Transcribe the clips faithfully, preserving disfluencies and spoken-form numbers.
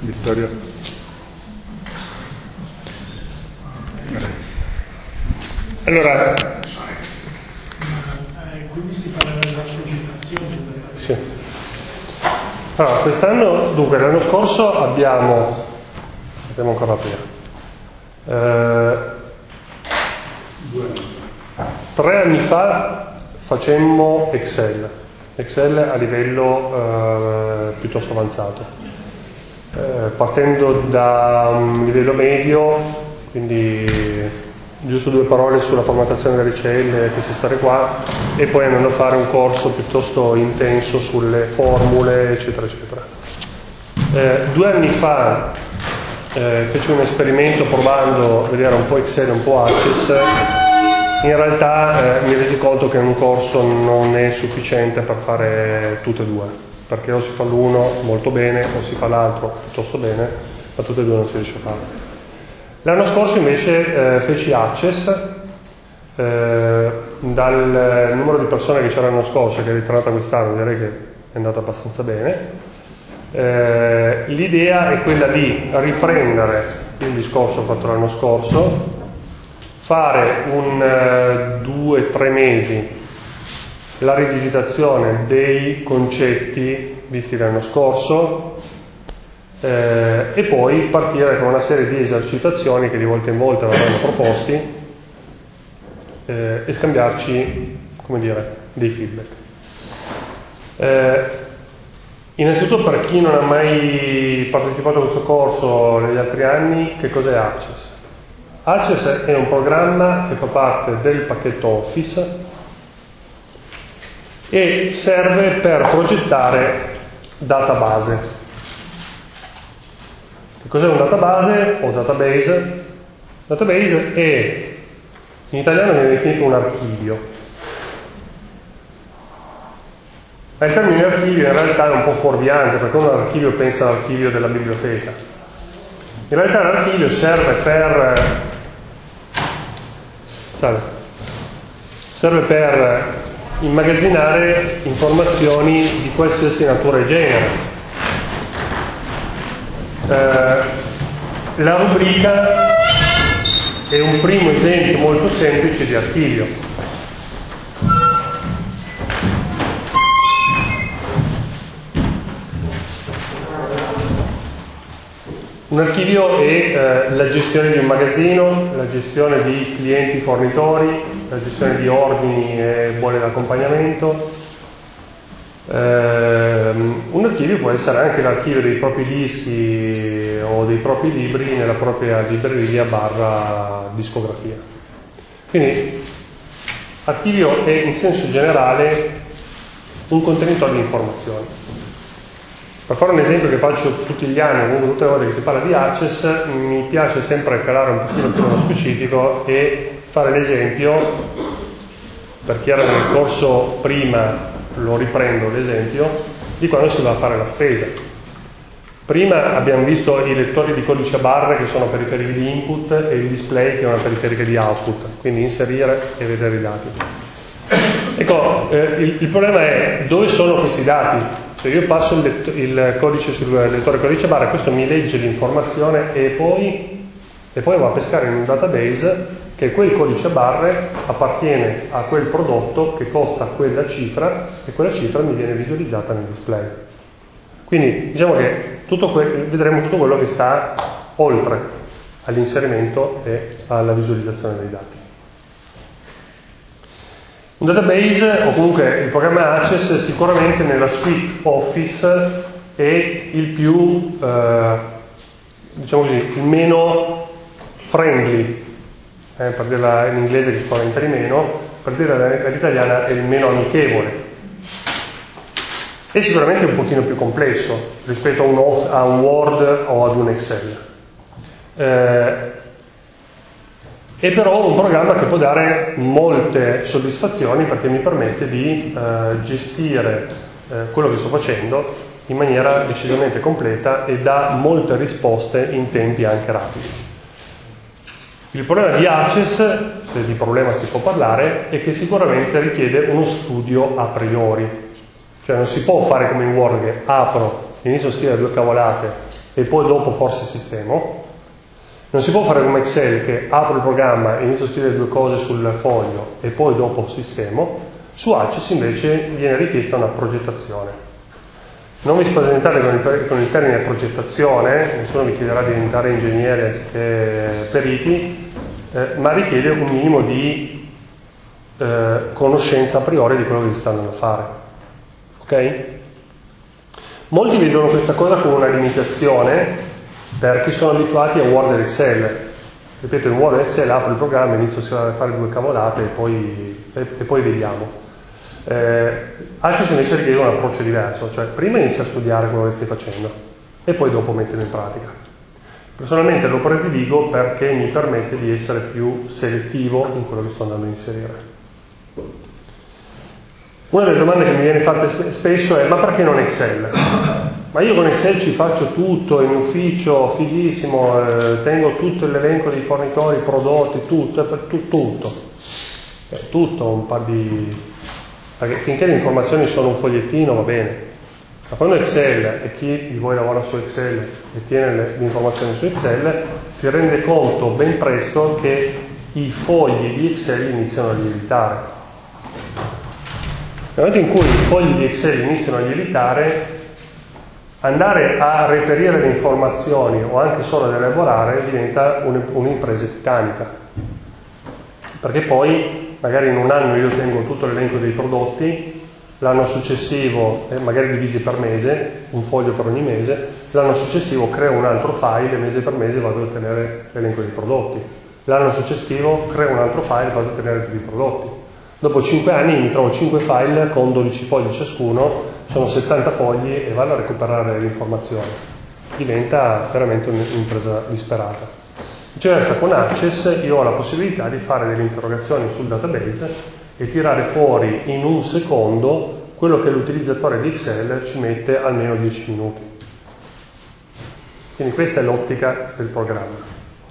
Vittorio. Allora, quindi si parla della progettazione. sì. Allora, quest'anno, dunque, l'anno scorso abbiamo, abbiamo ancora aprire, eh, tre anni fa facemmo Excel, Excel a livello eh, piuttosto avanzato, eh, partendo da un livello medio, quindi giusto due parole sulla formattazione delle celle, queste storie qua, e poi andando a fare un corso piuttosto intenso sulle formule, eccetera, eccetera. Eh, due anni fa eh, feci un esperimento provando a vedere un po' Excel e un po' Access. In realtà eh, mi resi conto che un corso non è sufficiente per fare tutte e due, perché o si fa l'uno molto bene o si fa l'altro piuttosto bene, ma tutte e due non si riesce a fare. L'anno scorso invece eh, feci Access, eh, dal numero di persone che c'era l'anno scorso, che è ritornata quest'anno, direi che è andata abbastanza bene. Eh, l'idea è quella di riprendere il discorso fatto l'anno scorso, fare un eh, due tre mesi la rivisitazione dei concetti visti l'anno scorso, Eh, e poi partire con una serie di esercitazioni che di volta in volta verranno proposti eh, e scambiarci, come dire, dei feedback. Eh, innanzitutto, per chi non ha mai partecipato a questo corso negli altri anni, che cos'è Access? Access è un programma che fa parte del pacchetto Office e serve per progettare database. Cos'è un database o database? Database è, in italiano viene definito un archivio. Ma il termine archivio in realtà è un po' fuorviante, perché un archivio pensa all'archivio della biblioteca. In realtà l'archivio serve per salve, serve per immagazzinare informazioni di qualsiasi natura e genere. Eh, la rubrica è un primo esempio molto semplice di archivio. Un archivio è eh, la gestione di un magazzino, la gestione di clienti fornitori, la gestione di ordini e buoni d'accompagnamento. Um, un archivio può essere anche l'archivio dei propri dischi o dei propri libri nella propria libreria barra discografia. Quindi archivio è in senso generale un contenitore di informazioni. Per fare un esempio che faccio tutti gli anni, comunque tutte le volte che si parla di Access, mi piace sempre calare un pochino più nello specifico e fare l'esempio, per chi era nel corso prima lo riprendo l'esempio, di quando si va a fare la spesa. Prima abbiamo visto i lettori di codice a barre che sono periferiche di input e il display che è una periferica di output, quindi inserire e vedere i dati. Ecco, eh, il, il problema è dove sono questi dati. Se io passo il, letto, il codice sul lettore codice a barre, questo mi legge l'informazione e poi, e poi va a pescare in un database che quel codice a barre appartiene a quel prodotto che costa quella cifra e quella cifra mi viene visualizzata nel display. Quindi diciamo che tutto que- vedremo tutto quello che sta oltre all'inserimento e alla visualizzazione dei dati. Un database, o comunque il programma Access, sicuramente nella suite Office è il più, eh, diciamo così, il meno friendly, eh, per dirla in inglese che spaventa di meno, per dirla all'italiana è il meno amichevole. È sicuramente un pochino più complesso rispetto a un, a un Word o ad un Excel. Eh, è però un programma che può dare molte soddisfazioni perché mi permette di eh, gestire eh, quello che sto facendo in maniera decisamente completa e dà molte risposte in tempi anche rapidi. Il problema di Access, se di problema si può parlare, è che sicuramente richiede uno studio a priori. Cioè non si può fare come in Word che apro, inizio a scrivere due cavolate e poi dopo forse sistemo. Non si può fare come Excel, che apro il programma e inizio a scrivere due cose sul foglio e poi dopo sistemo. Su Access invece viene richiesta una progettazione. Non vi spaventate con il, con il termine progettazione, nessuno vi chiederà di diventare ingegneri anziché periti, eh, ma richiede un minimo di eh, conoscenza a priori di quello che si sta andando a fare. Ok? Molti vedono questa cosa come una limitazione per chi sono abituati a Word ed Excel. Ripeto, in Word ed Excel apro il programma, inizio a fare due cavolate e poi, e, e poi vediamo. Eh, Access invece richiede un approccio diverso, cioè prima inizia a studiare quello che stai facendo e poi dopo metterlo in pratica. Personalmente lo prediligo perché mi permette di essere più selettivo in quello che sto andando a inserire. Una delle domande che mi viene fatta spesso è: ma perché non Excel? Ma io con Excel ci faccio tutto, in ufficio, fighissimo, eh, tengo tutto l'elenco dei fornitori, prodotti, tutto, tutto, tutto. Eh, tutto, un po' di... Perché finché le informazioni sono un fogliettino va bene, ma quando Excel, e chi di voi lavora su Excel e tiene le, le informazioni su Excel, si rende conto ben presto che i fogli di Excel iniziano a lievitare. Nel momento in cui i fogli di Excel iniziano a lievitare, andare a reperire le informazioni o anche solo ad elaborare diventa un'impresa titanica, perché poi magari in un anno io tengo tutto l'elenco dei prodotti, l'anno successivo, eh, magari divisi per mese, un foglio per ogni mese, l'anno successivo creo un altro file e mese per mese vado a ottenere l'elenco dei prodotti, l'anno successivo creo un altro file e vado a ottenere tutti i prodotti. Dopo cinque anni mi trovo cinque file con dodici fogli ciascuno, sono settanta fogli e vado a recuperare le informazioni. Diventa veramente un'impresa disperata. Viceversa con Access io ho la possibilità di fare delle interrogazioni sul database e tirare fuori in un secondo quello che l'utilizzatore di Excel ci mette almeno dieci minuti. Quindi questa è l'ottica del programma.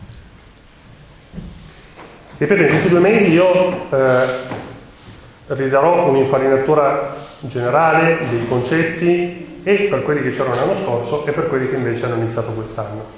Ripeto, in questi due mesi io eh, ridarò un'infarinatura generale dei concetti e per quelli che c'erano l'anno scorso e per quelli che invece hanno iniziato quest'anno.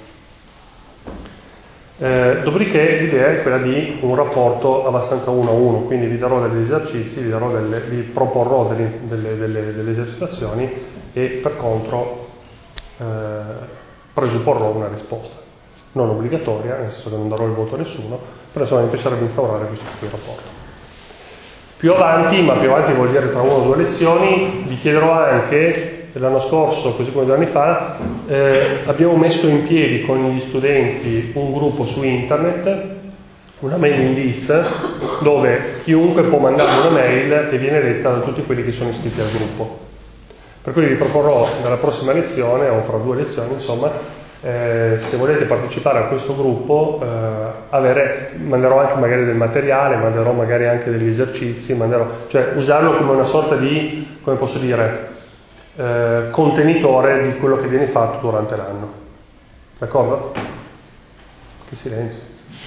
Eh, dopodiché l'idea è quella di un rapporto abbastanza uno a uno, quindi vi darò degli esercizi, vi, darò delle, vi proporrò delle, delle, delle, delle esercitazioni e per contro eh, presupporrò una risposta. Non obbligatoria, nel senso che non darò il voto a nessuno, però insomma mi piacerebbe instaurare questo tipo di rapporto. Più avanti, ma più avanti vuol dire tra una o due lezioni, vi chiederò anche, l'anno scorso, così come due anni fa, eh, abbiamo messo in piedi con gli studenti un gruppo su internet, una mailing list, dove chiunque può mandare una mail e viene letta da tutti quelli che sono iscritti al gruppo. Per cui vi proporrò nella prossima lezione, o fra due lezioni, insomma, Eh, se volete partecipare a questo gruppo, eh, avere, manderò anche magari del materiale, manderò magari anche degli esercizi, manderò, cioè usarlo come una sorta di, come posso dire, eh, contenitore di quello che viene fatto durante l'anno. D'accordo? Che silenzio.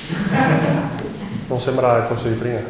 Non sembra il corso di prima.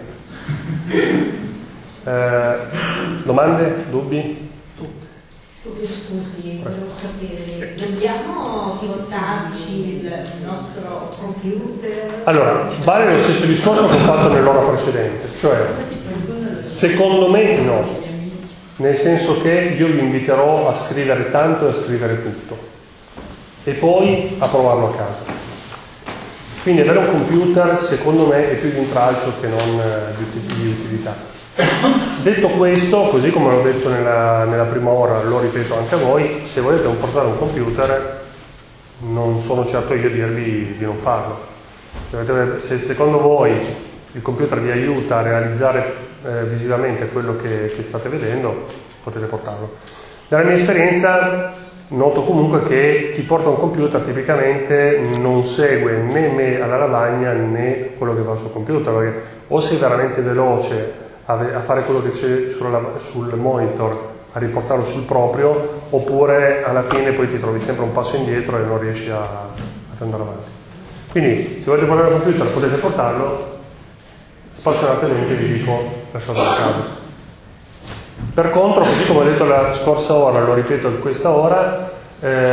Eh, domande? Dubbi? Scusi, volevo sapere, dobbiamo portarci il nostro computer? Allora, vale lo stesso discorso che ho fatto nell'ora precedente, cioè, secondo me no, nel senso che io vi inviterò a scrivere tanto e a scrivere tutto, e poi a provarlo a casa. Quindi avere un computer, secondo me, è più di intralcio che non di utilità. Detto questo, così come l'ho detto nella, nella prima ora, lo ripeto anche a voi, se volete portare un computer non sono certo io a dirvi di non farlo. Se secondo voi il computer vi aiuta a realizzare eh, visivamente quello che, che state vedendo, potete portarlo. Dalla mia esperienza noto comunque che chi porta un computer tipicamente non segue né me alla lavagna né quello che fa sul computer, perché o sei veramente veloce a fare quello che c'è sulla, sul monitor, a riportarlo sul proprio, oppure alla fine poi ti trovi sempre un passo indietro e non riesci a, ad andare avanti. Quindi se volete portare il computer potete portarlo, spassionatamente vi dico lasciatelo a casa. Per contro, così come ho detto la scorsa ora, lo ripeto questa ora, eh, il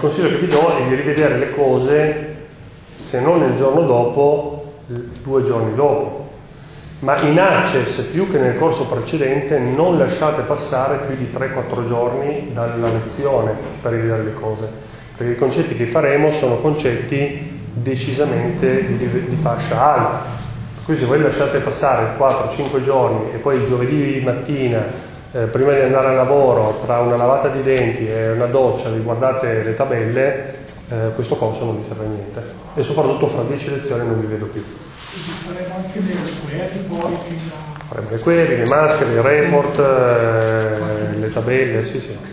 consiglio che vi do è di rivedere le cose, se non il giorno dopo, due giorni dopo. Ma in Access, più che nel corso precedente, non lasciate passare più di tre quattro giorni dalla lezione per rivedere le cose, perché i concetti che faremo sono concetti decisamente di, di fascia alta. Quindi se voi lasciate passare quattro cinque giorni e poi il giovedì mattina, eh, prima di andare al lavoro, tra una lavata di denti e una doccia, vi guardate le tabelle, eh, questo corso non vi serve a niente. E soprattutto fra dieci lezioni non vi vedo più. Faremo anche le query poi. Faremo le query, le maschere, i report, eh, le tabelle, sì sì.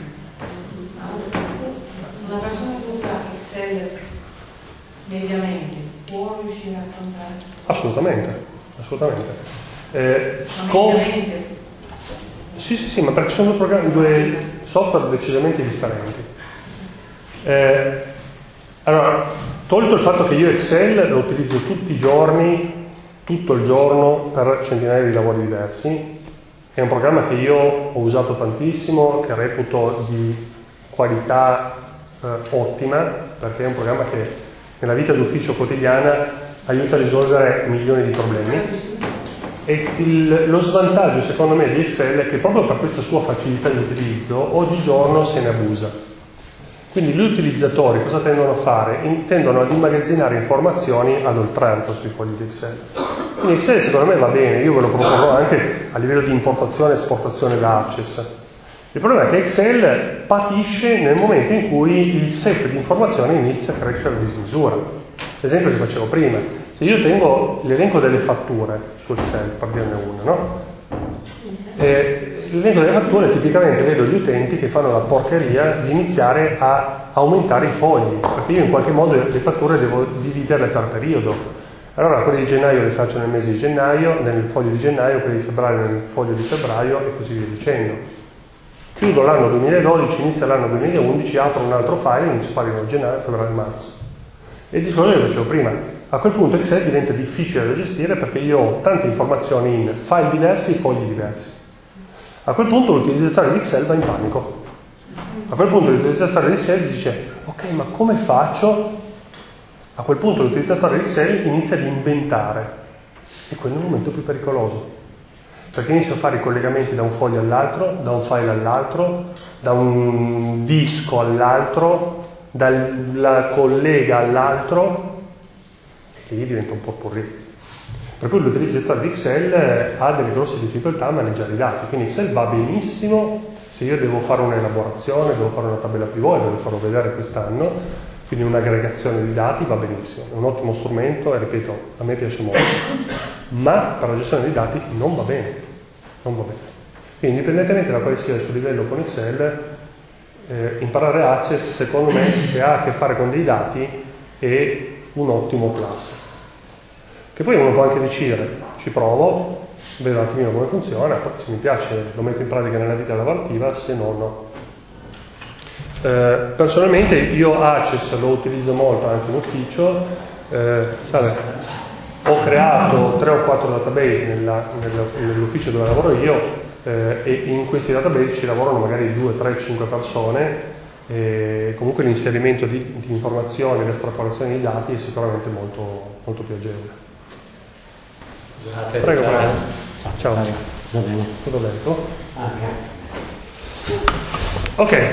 Una persona che usa Excel mediamente può riuscire a affrontare? Assolutamente, assolutamente. Eh, scop- mediamente? Sì, sì, sì, ma perché sono due, programmi, due software decisamente differenti. Eh, allora, tolto il fatto che io Excel lo utilizzo tutti i giorni, tutto il giorno per centinaia di lavori diversi, è un programma che io ho usato tantissimo, che reputo di qualità eh, ottima, perché è un programma che nella vita d'ufficio quotidiana aiuta a risolvere milioni di problemi. E il, lo svantaggio secondo me di Excel è che proprio per questa sua facilità di utilizzo oggigiorno se ne abusa. Quindi gli utilizzatori cosa tendono a fare? In, tendono ad immagazzinare informazioni ad oltranza sui fogli di Excel. Quindi Excel secondo me va bene, io ve lo proporrò anche a livello di importazione e esportazione da Access. Il problema è che Excel patisce nel momento in cui il set di informazioni inizia a crescere a dismisura. L'esempio che facevo prima. Se io tengo l'elenco delle fatture su Excel, per dirne una, no? E l'elenco delle fatture tipicamente vedo gli utenti che fanno la porcheria di iniziare a aumentare i fogli, perché io in qualche modo le fatture devo dividerle per periodo. Allora quelli di gennaio le faccio nel mese di gennaio, nel foglio di gennaio, quelli di febbraio nel foglio di febbraio e così via dicendo. Chiudo l'anno duemiladodici, inizia l'anno duemilaundici, apro un altro file e mi sparino gennaio, febbraio e marzo. E il discorso che facevo prima. A quel punto Excel diventa difficile da gestire perché io ho tante informazioni in file diversi e fogli diversi. A quel punto l'utilizzatore di Excel va in panico. A quel punto l'utilizzatore di Excel dice ok, ma come faccio? A quel punto l'utilizzatore di Excel inizia ad inventare e quello è il momento più pericoloso, perché inizia a fare i collegamenti da un foglio all'altro, da un file all'altro, da un disco all'altro, dalla collega all'altro, e lì diventa un po' porri. Per cui l'utilizzatore di Excel ha delle grosse difficoltà a maneggiare i dati, quindi Excel va benissimo se io devo fare un'elaborazione, devo fare una tabella pivot, ve lo farò vedere quest'anno, quindi un'aggregazione di dati va benissimo, è un ottimo strumento e ripeto, a me piace molto, ma per la gestione dei dati non va bene, non va bene. Quindi indipendentemente da quale sia il suo livello con Excel, eh, imparare Access secondo me se ha a che fare con dei dati è un ottimo plus. Che poi uno può anche decidere, ci provo, vedo un attimino come funziona, poi se mi piace lo metto in pratica nella vita lavorativa, se no no. Eh, personalmente io Access lo utilizzo molto anche in ufficio, eh, vabbè, ho creato tre o quattro database nella, nella, nell'ufficio dove lavoro io eh, e in questi database ci lavorano magari due, tre, cinque persone. E comunque l'inserimento di, di informazioni, l'estrapolazione di dati è sicuramente molto, molto più agevole. Scusate, prego, prego. Ciao. Va bene. Tutto bene? Tu? Ah, ok.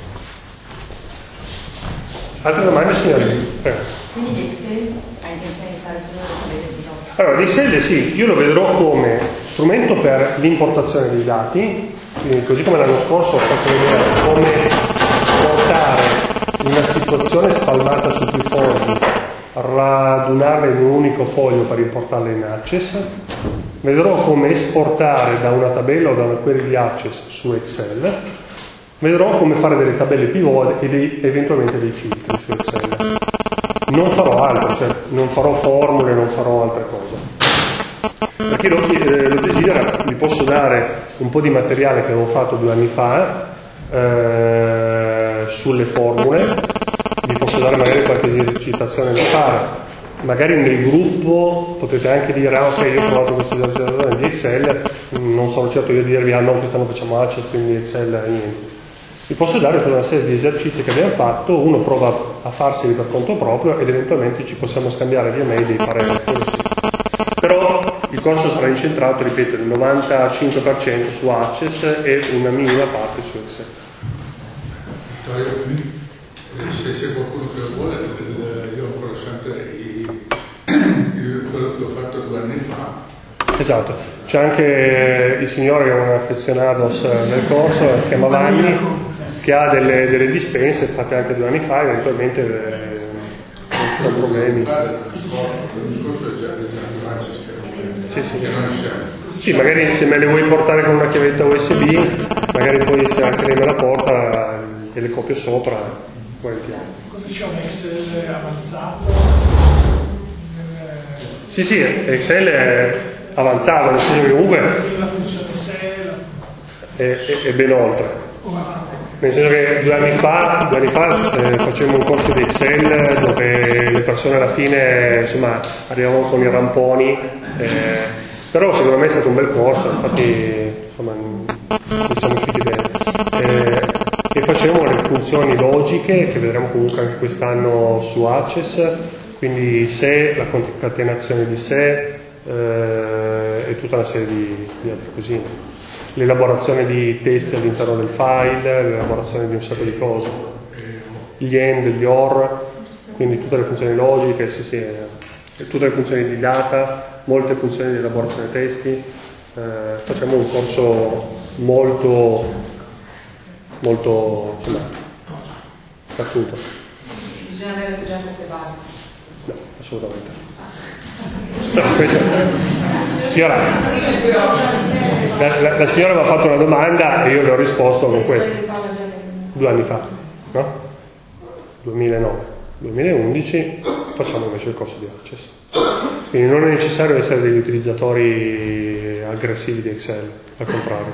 Altre domande, signori? Prego. Quindi Excel ha intenzione di fare solo le tabelle di notte? Allora, Excel sì, io lo vedrò come strumento per l'importazione dei dati, quindi così come l'anno scorso ho fatto vedere come portare una situazione spalmata su più fogli, radunarla in un unico foglio per importarla in Access, vedrò come esportare da una tabella o da una query di Access su Excel, vedrò come fare delle tabelle pivot e dei, eventualmente dei filtri su Excel. Non farò altro, cioè non farò formule, non farò altre cose. Per chi lo, eh, lo desidera vi posso dare un po' di materiale che avevo fatto due anni fa eh, sulle formule, vi posso dare magari qualche esercitazione da fare, magari nel gruppo potete anche dire ah, ok, io ho provato questa esercitazione di Excel, non sono certo io di dirvi ah no, quest'anno facciamo Access, quindi Excel niente. Vi posso dare tutta una serie di esercizi che abbiamo fatto, uno prova a farseli per conto proprio ed eventualmente ci possiamo scambiare via mail dei pareri. Però il corso sarà incentrato, ripeto, il novantacinque per cento su Access e una minima parte su Excel. Se c'è qualcuno che lo vuole, io ho ancora sempre i, quello che ho fatto due anni fa. Esatto, c'è anche il signore che è un affezionato del corso, si chiama Vanni, che ha delle, delle dispense fatte anche due anni fa, eventualmente eh, non ci sono problemi. Sì, sì. Sì, magari se me le vuoi portare con una chiavetta U S B, magari poi se anche lei me la porta e le copio sopra. Cosa c'è, un Excel avanzato? Sì, sì, Excel è avanzato, nel senso che comunque La funzione se è, è, è ben oltre. Nel senso che due anni fa, due anni fa eh, facevamo un corso di Excel dove le persone alla fine insomma arrivavano con i ramponi, eh, però secondo me è stato un bel corso, infatti insomma ne siamo usciti bene. Eh, e facevamo le funzioni logiche che vedremo comunque anche quest'anno su Access, quindi se, la concatenazione di se eh, e tutta una serie di, di altre cosine. L'elaborazione di testi all'interno del file, l'elaborazione di un sacco di cose, gli end, gli or, quindi tutte le funzioni logiche, sì, sì, tutte le funzioni di data, molte funzioni di elaborazione testi. Eh, facciamo un corso molto, molto, insomma, battuto. Bisogna avere già queste basi. No, assolutamente. Signora, la, la, la signora mi ha fatto una domanda e io le ho risposto con questo. Due anni fa, no? duemilanove duemilaundici facciamo invece il corso di Access. Quindi non è necessario essere degli utilizzatori aggressivi di Excel, al contrario.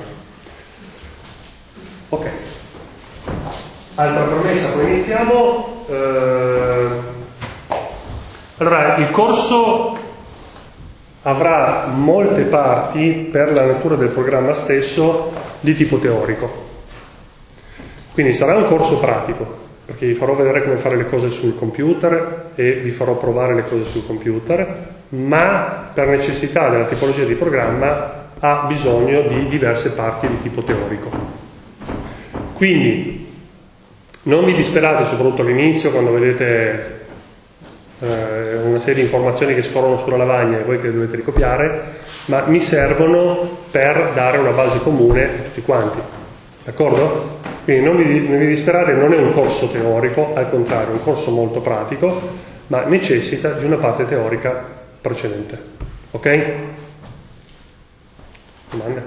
Ok. Altra promessa, poi iniziamo. Eh, allora, il corso avrà molte parti per la natura del programma stesso di tipo teorico. Quindi sarà un corso pratico, perché vi farò vedere come fare le cose sul computer e vi farò provare le cose sul computer, ma per necessità della tipologia di programma ha bisogno di diverse parti di tipo teorico. Quindi non vi disperate, soprattutto all'inizio, quando vedete eh, una serie di informazioni che scorrono sulla lavagna e voi che dovete ricopiare, ma mi servono per dare una base comune a tutti quanti, d'accordo? Quindi non vi, non vi disperate, non è un corso teorico, al contrario, è un corso molto pratico, ma necessita di una parte teorica precedente, ok? Domanda?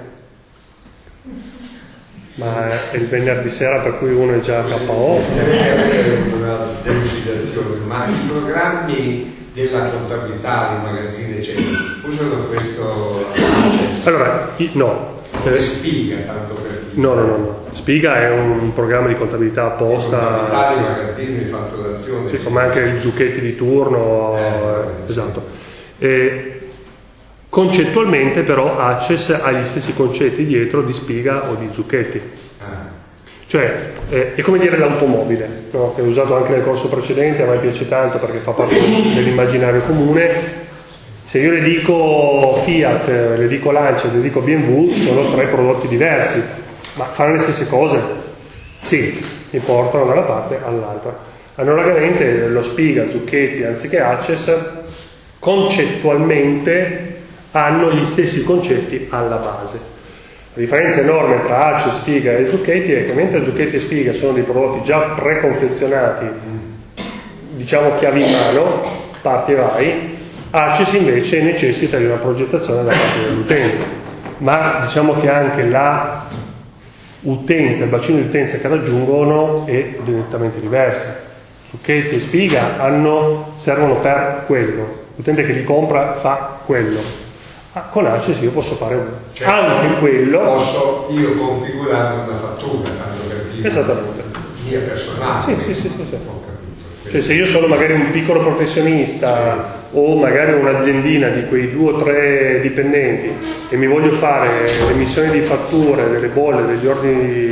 Ma è il venerdì sera per cui uno è già K O? Una delucidazione, ma i programmi della contabilità, dei magazzini eccetera, usano questo? Allora, i, no. Come Spiga, tanto per dire. No, no, no, no. Spiga è un programma di contabilità apposta. Contabilità sì. dei magazzini di fatturazione. Sì, come anche i Zucchetti di turno. Eh, esatto. E, concettualmente però Access ha gli stessi concetti dietro di Spiga o di Zucchetti. Ah. Cioè eh, è come dire l'automobile, no? Che ho usato anche nel corso precedente, a me piace tanto perché fa parte dell'immaginario comune. Se io le dico Fiat, le dico Lancia, le dico B M W, sono tre prodotti diversi, ma fanno le stesse cose? Sì, mi portano da una parte all'altra. Analogamente lo Spiga, Zucchetti, anziché Access, concettualmente hanno gli stessi concetti alla base. La differenza enorme tra Access, Spiga e Zucchetti è che mentre Zucchetti e Spiga sono dei prodotti già preconfezionati, diciamo chiavi in mano, parti e vai, Access invece necessita di una progettazione da parte dell'utente, ma diciamo che anche la utenza, il bacino di utenza che raggiungono è direttamente diversa. Zucchetti e Spiga hanno, servono per quello, l'utente che li compra fa quello. Ah, con Access io posso fare cioè, anche quello. Posso io configurare una fattura, tanto per dire. Esattamente. Mia personale. Sì, sì, sì, sì, sì. Ho capito. Cioè, se io sono magari un piccolo professionista o magari un'aziendina di quei due o tre dipendenti e mi voglio fare l'emissione di fatture, delle bolle, degli ordini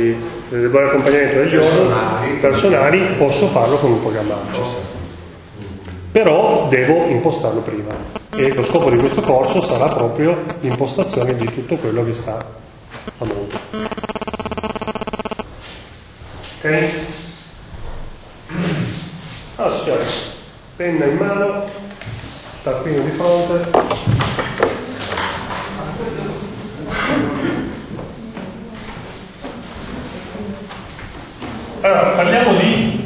del buon accompagnamento degli Personali. personali, posso farlo con un programma ACCESS. Però devo impostarlo prima. E lo scopo di questo corso sarà proprio l'impostazione di tutto quello che sta a monte. Ok? Allora, signore, penna in mano, tappino di fronte. Allora, parliamo di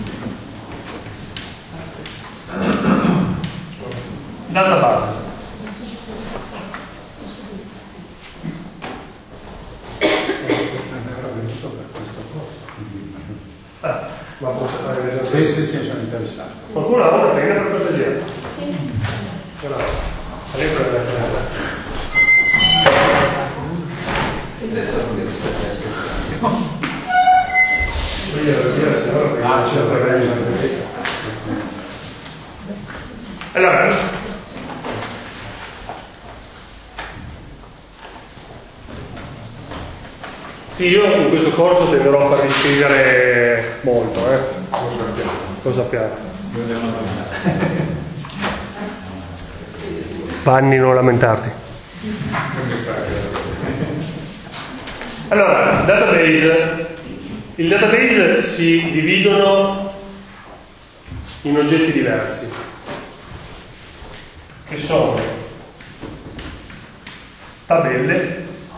database. Ah, ma posso fare vedere? Sì, sì, sì, sono interessato. Qualcuno ha una penna per cortesia? Sì. Allora, lei prende la penna. Allora, sì, io in questo corso tenderò a farvi scrivere molto, eh? Lo sappiamo. Panni, non lamentarti. Allora, database. Il database si dividono in oggetti diversi, che sono tabelle,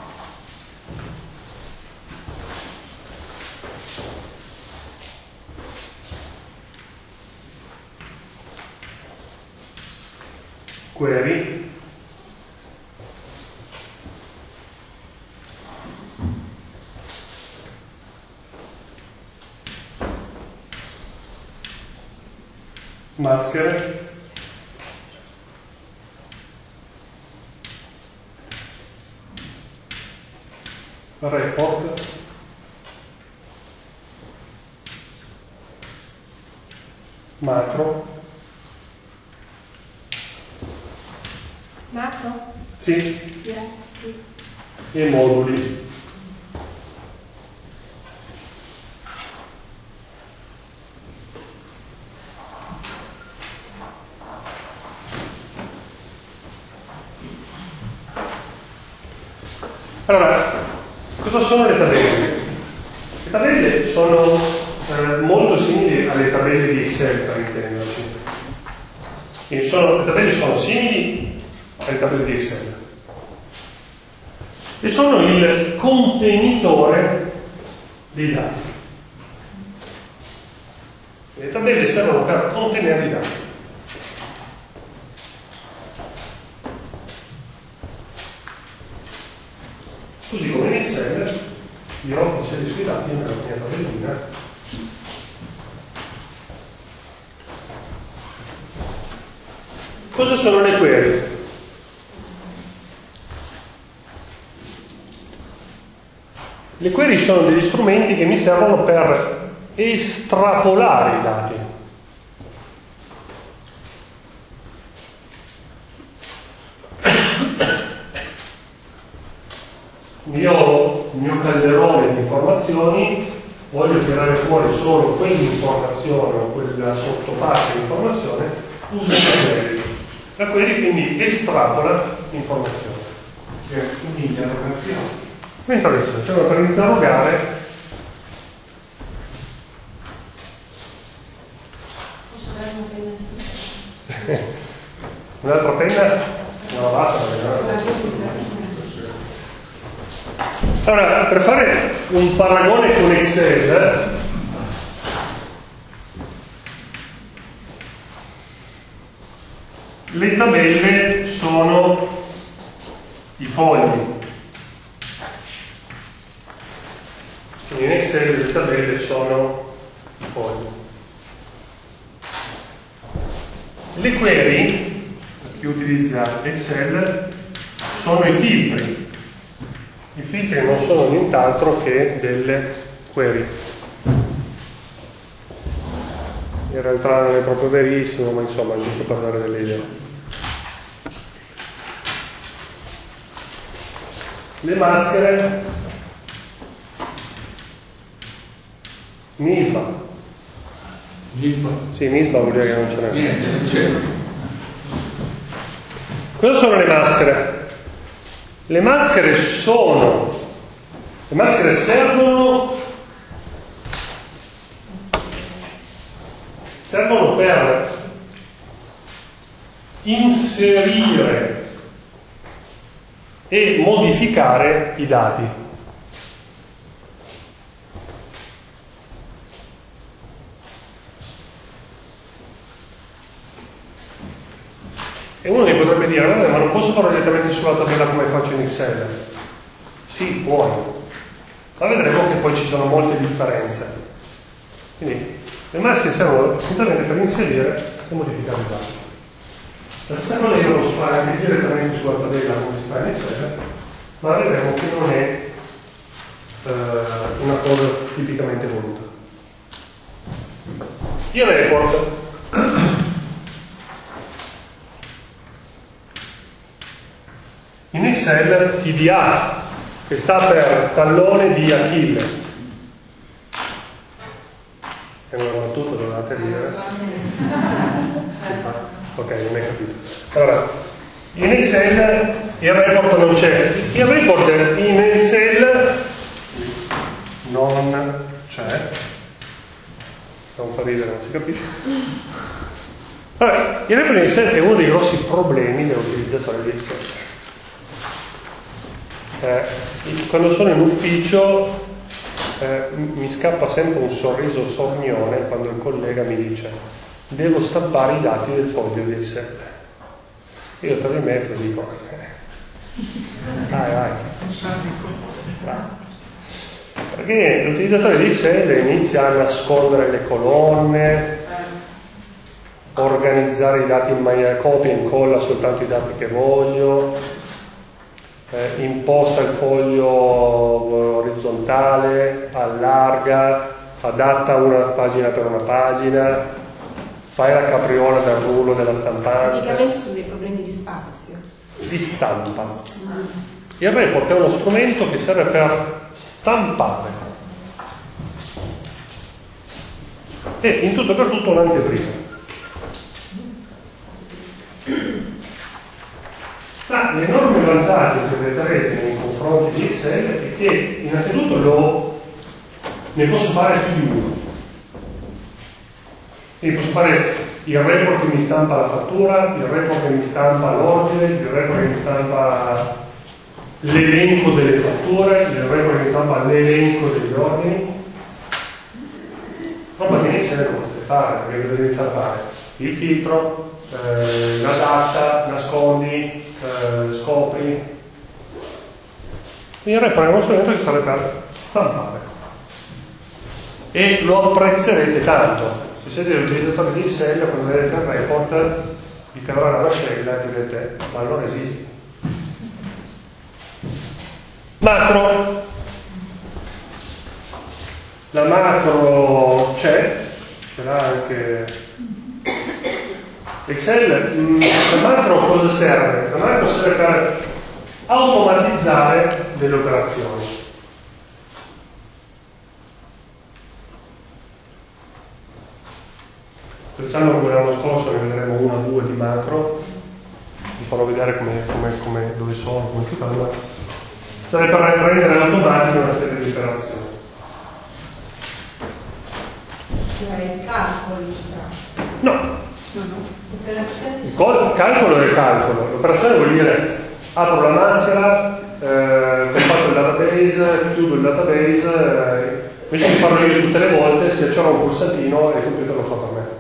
query, maschere, report, macro, Macro? sì, Grazie. e moduli. Allora, cosa sono le tabelle? Le tabelle sono eh, molto simili alle tabelle di Excel, per intenderci. Quindi sono, le tabelle sono simili alle tabelle di Excel. E sono il contenitore dei dati. Le tabelle servono per contenere i dati. Così come in Excel io inserisco i dati nella mia tabellina Cosa sono le query? Le query sono degli strumenti che mi servono per estrapolare i dati. Io, il mio calderone di informazioni, voglio tirare fuori solo quell'informazione o quella sottoparte di informazione, uso la query. La query quindi estrapola l'informazione. Cioè, un'interrogazione. Un'interrogazione, cioè per interrogare. Posso dare una penna? Un'altra penna? No, basta. Allora, per fare un paragone con Excel, le tabelle sono i fogli. In Excel le tabelle sono i fogli. Le query, per chi utilizza Excel, sono i filtri. I filtri non sono nient'altro che delle query. In realtà non è proprio verissimo, ma insomma, giusto per dare delle idee. Le maschere Misba. Misba. Sì, Misba vuol dire che non ce n'è. Niente, non c'è. Cosa sono le maschere? Le maschere sono, le maschere servono, servono per inserire e modificare i dati. E uno mi potrebbe dire, vabbè, ma non posso farlo direttamente sulla tabella come faccio in Excel? Sì, puoi, ma vedremo che poi ci sono molte differenze. Quindi le maschere servono semplicemente per inserire e modificare i dati. La stessa cosa io lo posso fare anche direttamente sulla tabella come si fa in Excel, ma vedremo che non è eh, una cosa tipicamente voluta. Io ne riporto in Excel T D A, che sta per tallone di Achille. È una battuta, dovevate dire. Ok, non hai capito. Allora, in Excel il report non c'è. Il report in Excel non c'è. Non fa ridere, non si capisce. Vabbè, il report in Excel è uno dei grossi problemi dell'utilizzatore di Excel. Eh, quando sono in ufficio eh, mi scappa sempre un sorriso sornione quando il collega mi dice devo stampare i dati del foglio di Excel. Io tra di me dico vai vai perché l'utilizzatore di Excel inizia a nascondere le colonne, organizzare i dati in maniera copia e incolla soltanto i dati che voglio, Eh, imposta il foglio orizzontale, allarga, adatta una pagina per una pagina, fai la capriola del rullo della stampante. Praticamente sono dei problemi di spazio. Di stampa. Il report è uno strumento che serve per stampare. E in tutto e per tutto un'anteprima. Ma l'enorme vantaggio che vedrete nei confronti di Excel è che innanzitutto lo, ne posso fare più di uno. Quindi posso fare il report che mi stampa la fattura, il report che mi stampa l'ordine, il report che mi stampa l'elenco delle fatture, il report che mi stampa l'elenco degli ordini. Roba che in Excel non potete fare, perché dovete iniziare a fare il filtro, eh, la data, nascondi, Eh, scopri. Il report è uno strumento che serve per stampare e lo apprezzerete tanto. Se siete utilizzatori di Excel, quando vedete il report vi cadrà la mascella e direte ma non esiste. Macro. La macro c'è, ce l'ha anche Excel. La macro cosa serve? La macro serve per automatizzare delle operazioni. Quest'anno come l'anno scorso ne vedremo una o due di macro, vi farò vedere come, come, come, dove sono, come si fanno. Serve per rendere automatico una serie di operazioni. Cioè calcoli. No. No, no. Il calcolo è calcolo, l'operazione vuol dire apro la maschera, eh, combatto il database, chiudo il database, eh, invece di farlo io tutte le volte schiaccerò un pulsantino e il computer lo fa per me.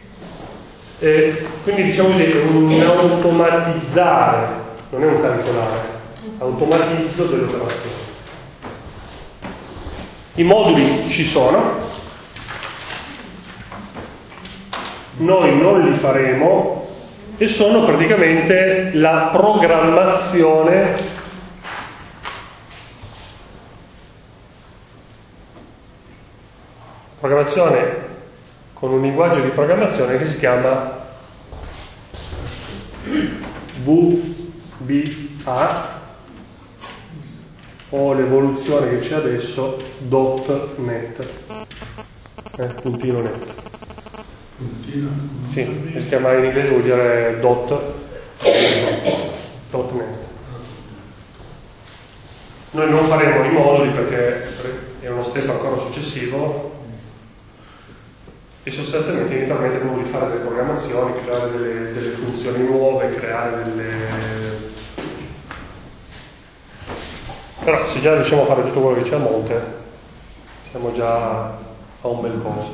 E quindi diciamo che è un automatizzare, non è un calcolare, automatizzo delle operazioni. I moduli ci sono. Noi non li faremo e sono praticamente la programmazione programmazione con un linguaggio di programmazione che si chiama V B A o l'evoluzione che c'è adesso .NET. eh, puntino net. Puntino? Sì, si chiama in inglese, vuol dire dot, dot net. Noi non faremo i moduli perché è uno step ancora successivo e sostanzialmente inizialmente dobbiamo fare delle programmazioni, creare delle, delle funzioni nuove, creare delle... Però se già riusciamo a fare tutto quello che c'è a monte, siamo già a un bel coso.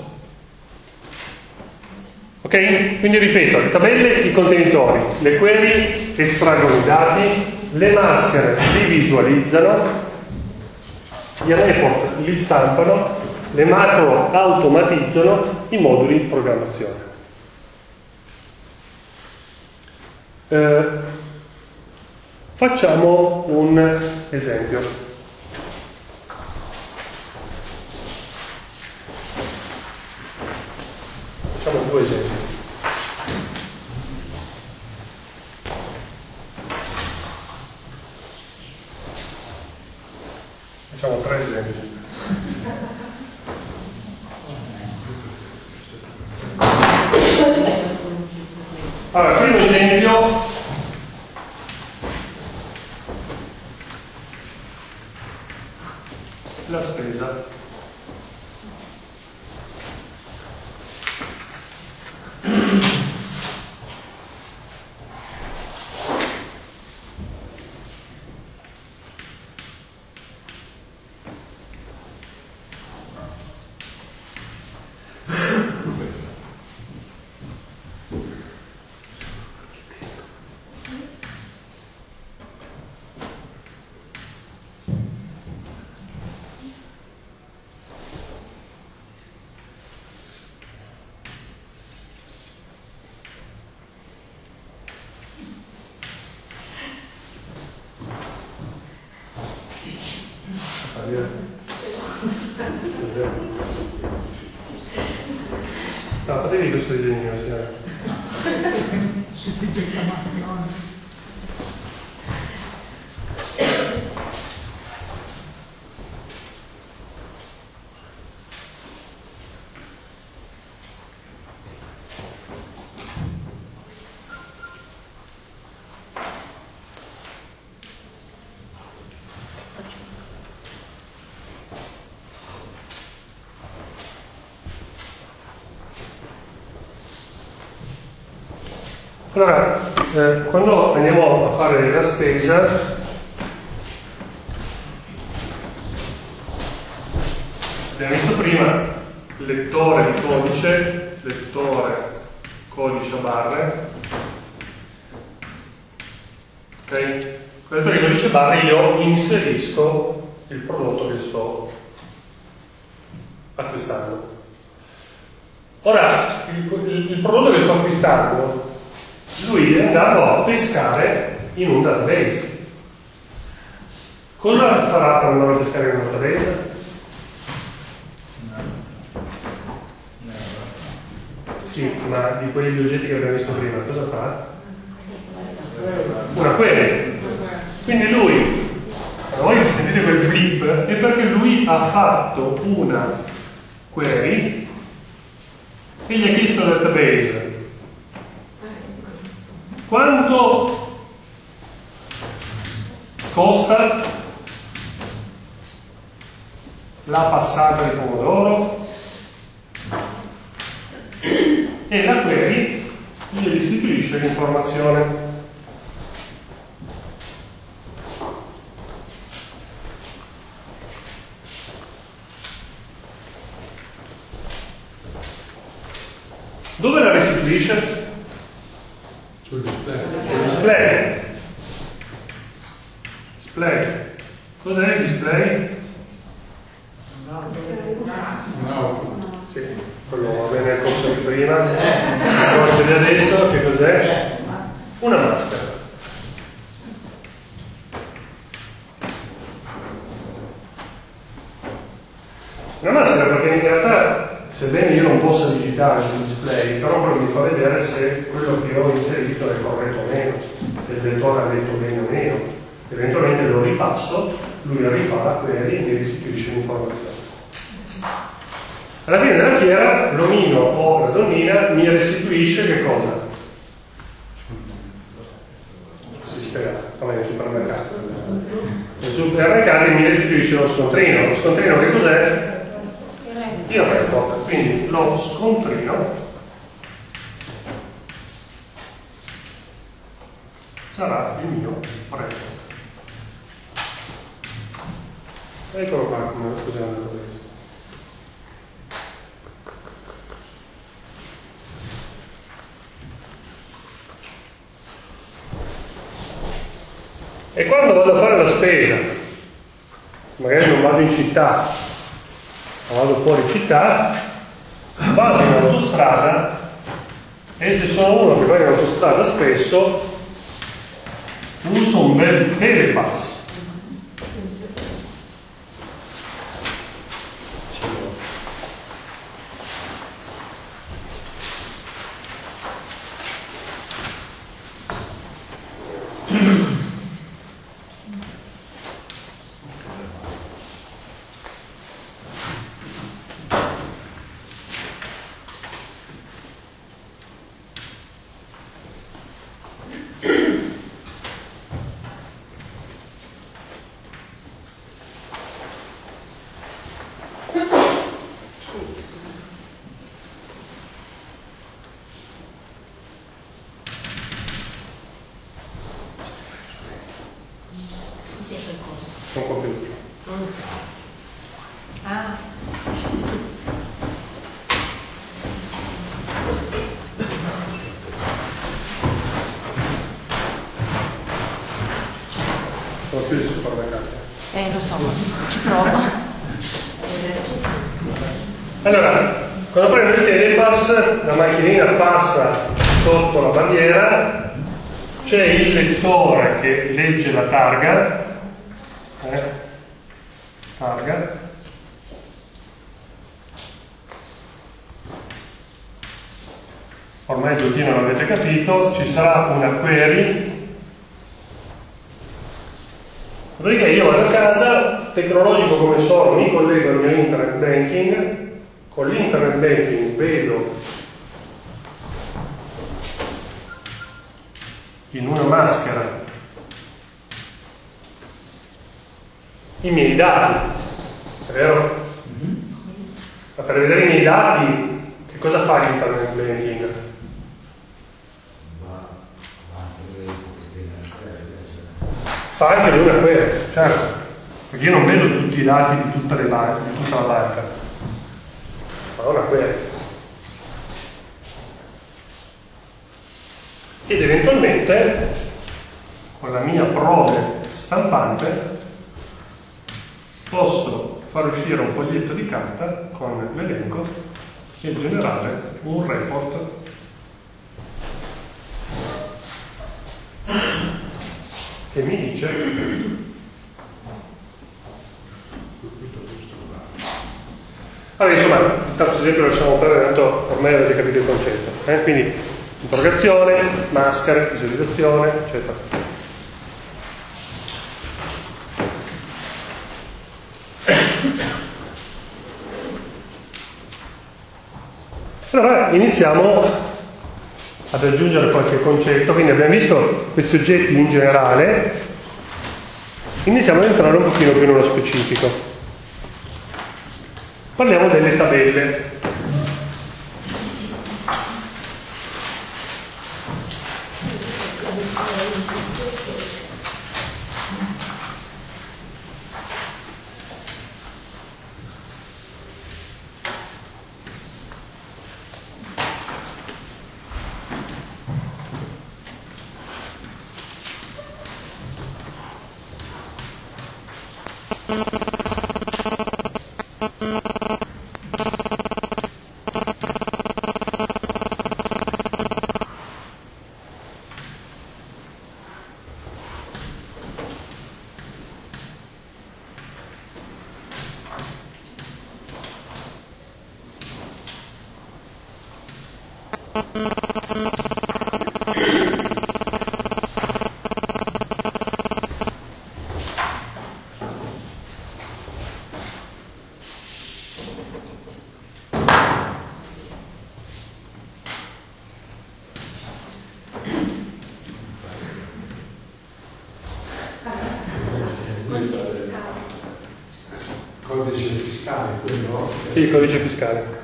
Ok? Quindi ripeto, le tabelle, i contenitori, le query estraggono i dati, le maschere li visualizzano, i report li stampano, le macro automatizzano, i moduli in programmazione. Eh, facciamo un esempio. Facciamo due esempi. Facciamo tre esempi. Allora, primo esempio, la spesa. No, fatevi questo disegno, signore. Si ti becca macchione. Allora, eh, quando andiamo a fare la spesa, abbiamo visto prima lettore di codice, lettore codice a barre, ok? Con il lettore di codice a barre io inserisco il prodotto che sto acquistando. Ora, il, il, il prodotto che sto acquistando lui è andato a pescare in un database. Cosa farà per andare a pescare in un database? Sì, ma di quegli oggetti che abbiamo visto prima, cosa fa? Una query. Quindi lui, voi sentite quel blip, è perché lui ha fatto una query e gli ha chiesto al database quanto costa la passata di pomodoro, e la query gli restituisce l'informazione. Dove la restituisce? Sul display. Sul display. Display. Cos'è il display? No. Sì, quello va bene nel corso di prima. Il corso di adesso che cos'è? Una maschera. Una maschera perché in realtà, sebbene io non possa digitare sul display, però quello mi fa vedere se quello che ho inserito è corretto o meno, se il lettore ha detto bene o meno. Eventualmente lo ripasso, lui la rifà la query e mi restituisce l'informazione. Alla fine della fiera l'omino o la donnina mi restituisce che cosa? Si spiega, come nel supermercato. Nel supermercato mi restituisce lo scontrino. Lo scontrino che cos'è? Il report. Quindi lo scontrino sarà il mio report. Eccolo qua come cos'è andato questo. E quando vado a fare la spesa, magari non vado in città, ma vado fuori città, vado in autostrada e se sono uno che va in autostrada spesso, uso un bel telepass. Un computer. Ah. Sono più di supermercati. Eh, lo so, ci provo. Allora, quando prendo il telepass, la macchinina passa sotto la bandiera, c'è il lettore che legge la targa, eh, targa, ormai il giochino l'avete capito, ci sarà una query. Dopodiché io vado a casa, tecnologico come sono, mi collego al mio internet banking, con l'internet banking vedo in una maschera i miei dati, è vero? Ma per vedere i miei dati, che cosa fa l'internet banking? Fa anche lui una query, certo, perché io non vedo tutti i dati di tutte le banche, di tutta la banca, ma una query. Ed eventualmente con la mia prove stampante posso far uscire un foglietto di carta con l'elenco e generare un report che mi dice allora insomma, intanto esempio lo lasciamo perdere, tanto ormai avete capito il concetto, eh? Quindi interrogazione, maschere, visualizzazione, eccetera. Allora iniziamo ad aggiungere qualche concetto, quindi abbiamo visto questi oggetti in generale, iniziamo ad entrare un pochino più nello specifico. Parliamo delle tabelle. codice fiscale, quello? Sì, il codice fiscale.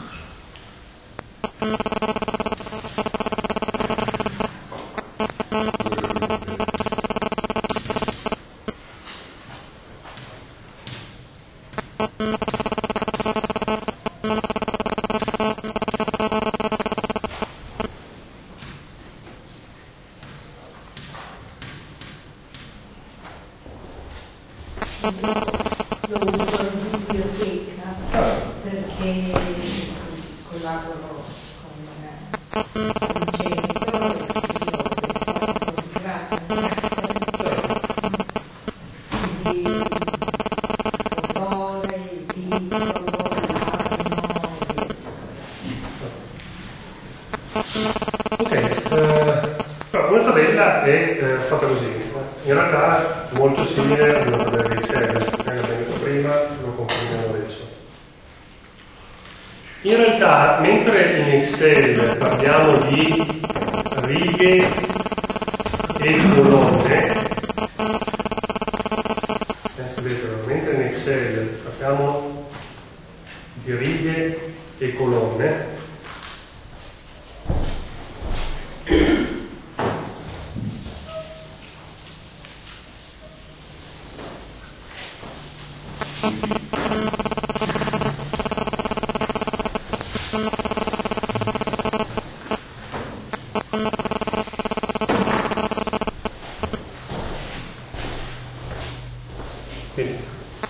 Lo uso in biblioteca perché collaboro con un centro e quindi ho fotografo in Excel, quindi fotore, titolo, Ok, eh, però come tabella è eh, fatta così. In realtà è molto simile a una tabella di Excel, l'abbiamo detto prima, lo confondiamo adesso. In realtà, mentre in Excel parliamo di righe e colonne, scrivetelo, mentre in Excel parliamo di righe e colonne, quindi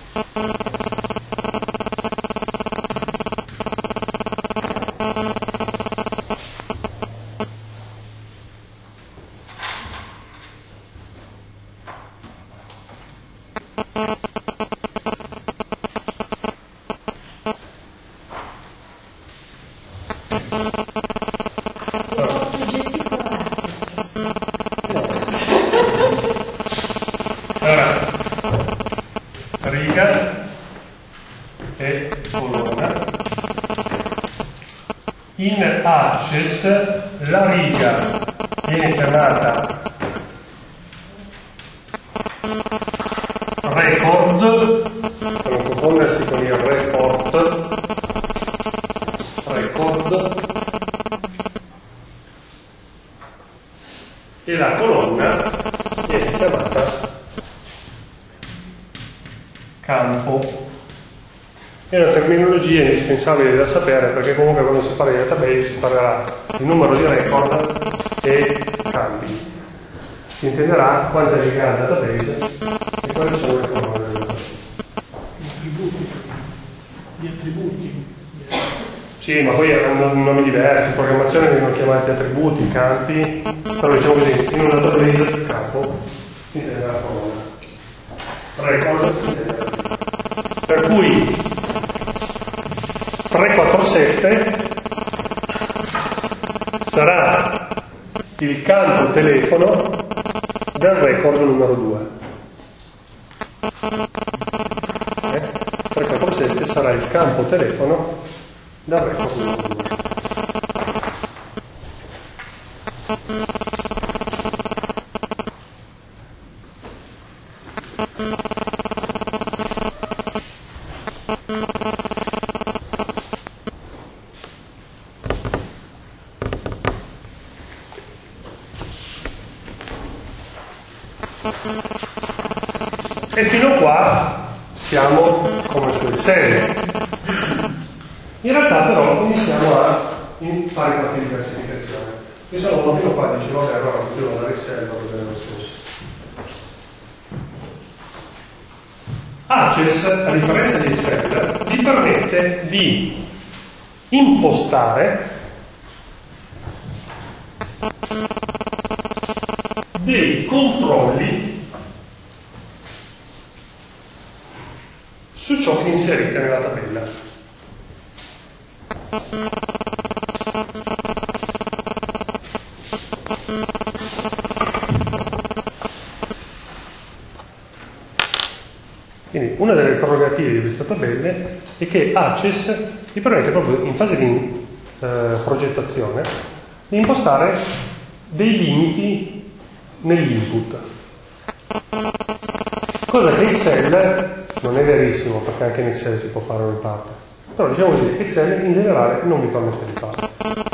allora, riga e colonna. In Access la riga viene chiamata record, per non confondersi con il report, record, e la colonna viene chiamata campo. È una terminologia indispensabile da sapere perché comunque quando si parla di database si parlerà di numero di record e campi. Si intenderà quanto è grande il database e quali sono le colonne del database. Gli attributi. Gli attributi. Sì, ma poi hanno nomi diversi, in programmazione vengono chiamati attributi, campi, però diciamo così, in un database il campo si intende la colonna. Record si intende la riga. Per cui tre quattro sette sarà il campo telefono del record numero due. Eh? tre quattro sette sarà il campo telefono del record numero due. E fino a qua siamo come su Excel. In realtà però iniziamo a fare qualche diversificazione. Io sono un pochino qua, dicevo, vabbè, allora potevo andare Excel per vedere lo stesso. Access, a differenza di Excel, vi permette di impostare dei controlli su ciò che inserite nella tabella. Quindi una delle prerogative di queste tabelle è che Access vi permette proprio in fase di eh, progettazione di impostare dei limiti nell'input, cosa che Excel non è verissimo, perché anche in Excel si può fare ogni parte. Però diciamo così, Excel in generale non vi permette di farlo.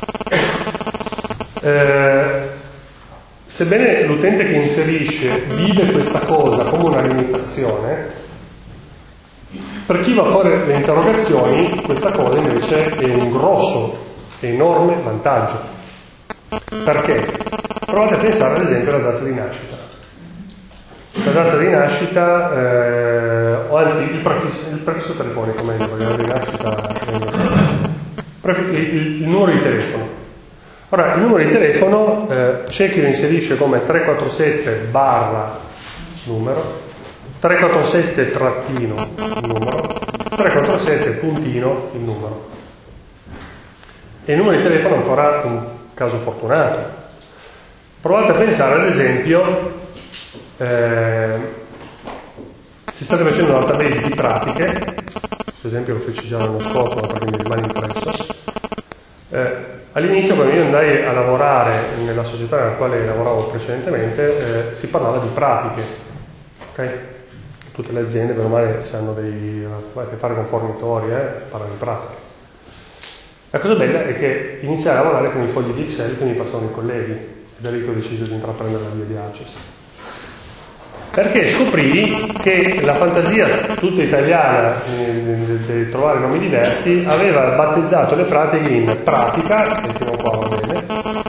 Eh, sebbene l'utente che inserisce vive questa cosa come una limitazione, per chi va a fare le interrogazioni questa cosa invece è un grosso, enorme vantaggio. Perché? Provate a pensare ad esempio alla data di nascita. La data di nascita, eh, o anzi il prefisso, il prefisso telefonico, meglio, perché la data di nascita è il, il, il numero di telefono. Ora, il numero di telefono eh, c'è chi lo inserisce come tre quattro sette barra numero, tre quattro sette trattino il numero, tre quattro sette puntino il numero. E il numero di telefono è ancora un caso fortunato. Provate a pensare ad esempio, eh, se state facendo una database di pratiche, per esempio lo feci già l'anno scorso perché mi rimane impresso, eh, all'inizio quando io andai a lavorare nella società nella quale lavoravo precedentemente, eh, si parlava di pratiche, ok? Tutte le aziende per male se hanno dei a che fare con fornitori, eh, parlano di pratiche. La cosa bella è che iniziai a lavorare con i fogli di Excel che mi passavano i colleghi, ed è lì che ho deciso di intraprendere la via di Access. Perché scoprì che la fantasia tutta italiana di trovare nomi diversi aveva battezzato le pratiche in pratica, mettiamo qua va bene,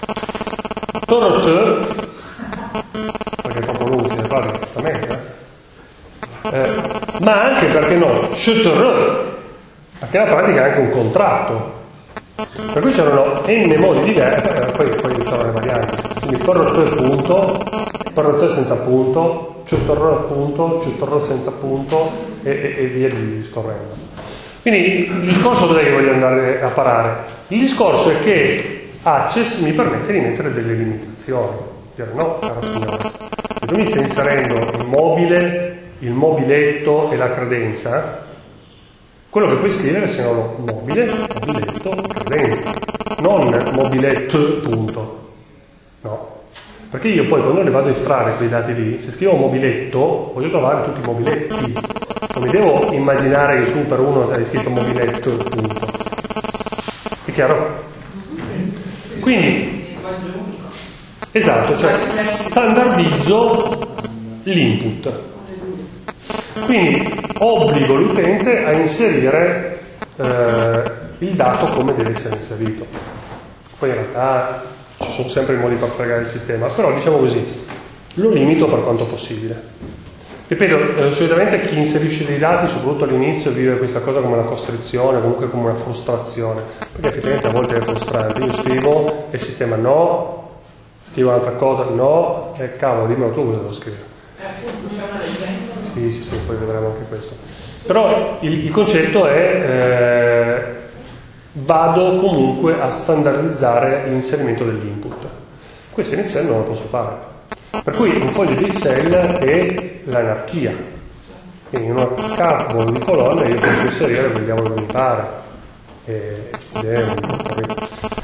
torot, perché fa pronunzia le pratiche giustamente, eh? Eh, ma anche perché no, shutr, perché la pratica è anche un contratto. Per cui c'erano n modi diversi, eh, poi, poi c'erano le varianti, quindi torot punto, torot senza punto, ciutorro punto, ciutorro senza punto e, e, e via discorrendo. Quindi il discorso dov'è che voglio andare a parare? Il discorso è che Access mi permette di mettere delle limitazioni, dire no, caro signore, se tu mi stai inserendo il mobile, il mobiletto e la credenza, quello che puoi scrivere sono mobile, mobiletto, credenza, non mobiletto punto, no. Perché io poi quando ne vado a estrarre quei dati lì, se scrivo mobiletto, voglio trovare tutti i mobiletti. Non mi devo immaginare che tu per uno hai scritto mobiletto, punto. È chiaro? Quindi, esatto, cioè standardizzo l'input. Quindi obbligo l'utente a inserire eh, il dato come deve essere inserito. Poi in realtà ci sono sempre i modi per fregare il sistema, però diciamo così, lo limito per quanto possibile. Ripeto, eh, solitamente chi inserisce dei dati, soprattutto all'inizio, vive questa cosa come una costrizione, comunque come una frustrazione, perché effettivamente a volte è frustrante. Io scrivo e il sistema no, scrivo un'altra cosa no, e cavolo, dimmelo tu cosa devo scrivere. Sì, sì, sì, poi vedremo anche questo. Però il, il concetto è eh, vado comunque a standardizzare l'inserimento dell'input. Questo in Excel non lo posso fare. Per cui un foglio di Excel è l'anarchia. Quindi in una cavolo di colonna io posso inserire quel diavolo che mi pare. E, ed è un po'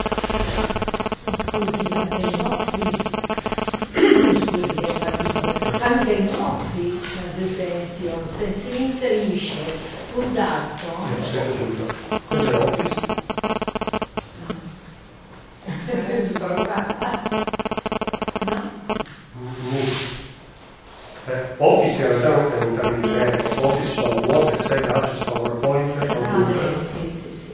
anche in Office, ad esempio, se si inserisce un dato. Office in realtà è un termine, Office sono Word, Excel, Access, PowerPoint, ah, sì, sì, sì.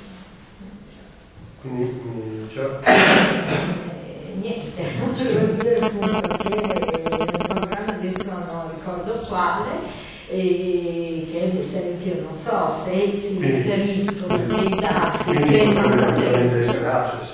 Quindi mi dice eh, niente, non ci devo dire appunto che il programma adesso non ricordo quale, eh, che ad esempio non so se si quindi, inseriscono dei dati quindi che non potrebbe essere Access.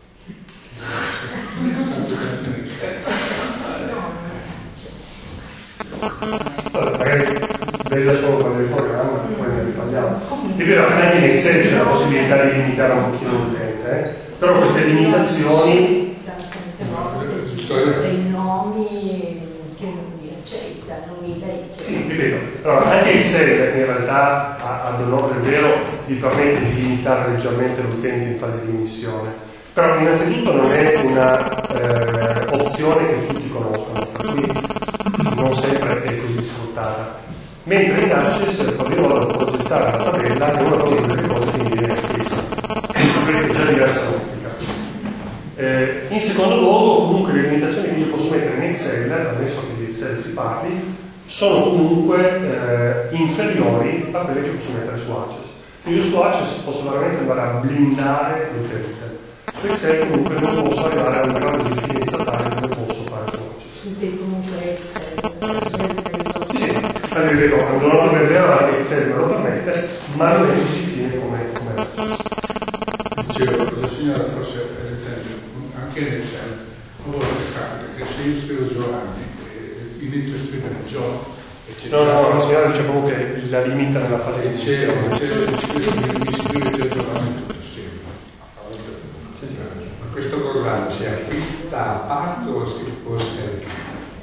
Magari vedo solo quello del programma, poi ne riparliamo. È vero, anche in Excel c'è la possibilità di limitare un pochino l'utente, eh? Però queste limitazioni tante volte ci sono dei nomi che non mi accetta, non mi legge. sì, ripeto, allora anche Excel in realtà ad onore del vero vi permette di limitare leggermente l'utente in fase di emissione, però innanzitutto non è una eh, opzione che tutti conoscono, per cui non sempre è così sfruttata. mentre in Access poi io lo posso gestare la tabella che una cosa delle cose che mi viene questa, perché è già diversa ottica. Eh, in secondo luogo, comunque le limitazioni che io posso mettere in Excel, adesso che di Excel si parli, sono comunque eh, inferiori a quelle che posso mettere su Access. Io su Access posso veramente andare a blindare l'utente. Su Excel comunque non posso arrivare a un grado di efficienza tale come posso fare su Access. Sì, comunque Excel. Sì, sì, allora ripeto, non lo vedremo anche Excel me lo permette, ma non è così fine come come dicevo, la signora forse anche in Excel, allora che fa? Perché se io scrivo Giovanni e inizio a scrivere John, no, no, la signora dice proprio che la limita nella fase di c'è, gestione. mi scrive già Giovanni tutto assieme. Sì, sì. Ma questo programma si acquista a parte o si può scaricare?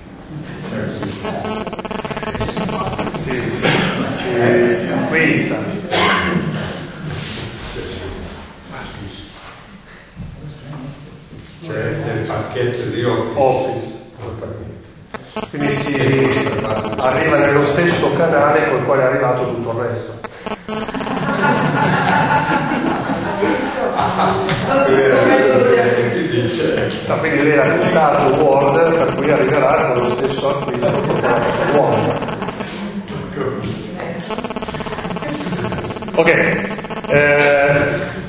Sì, sì, sì, sì, questa. C'è nel pacchetto di Office. Office. Non per niente. Si messi arriva nello stesso canale col quale è arrivato tutto il resto. Ma quindi lei ha acquistato Word, per cui arriverà con lo stesso acquisto con Word. Ok, eh,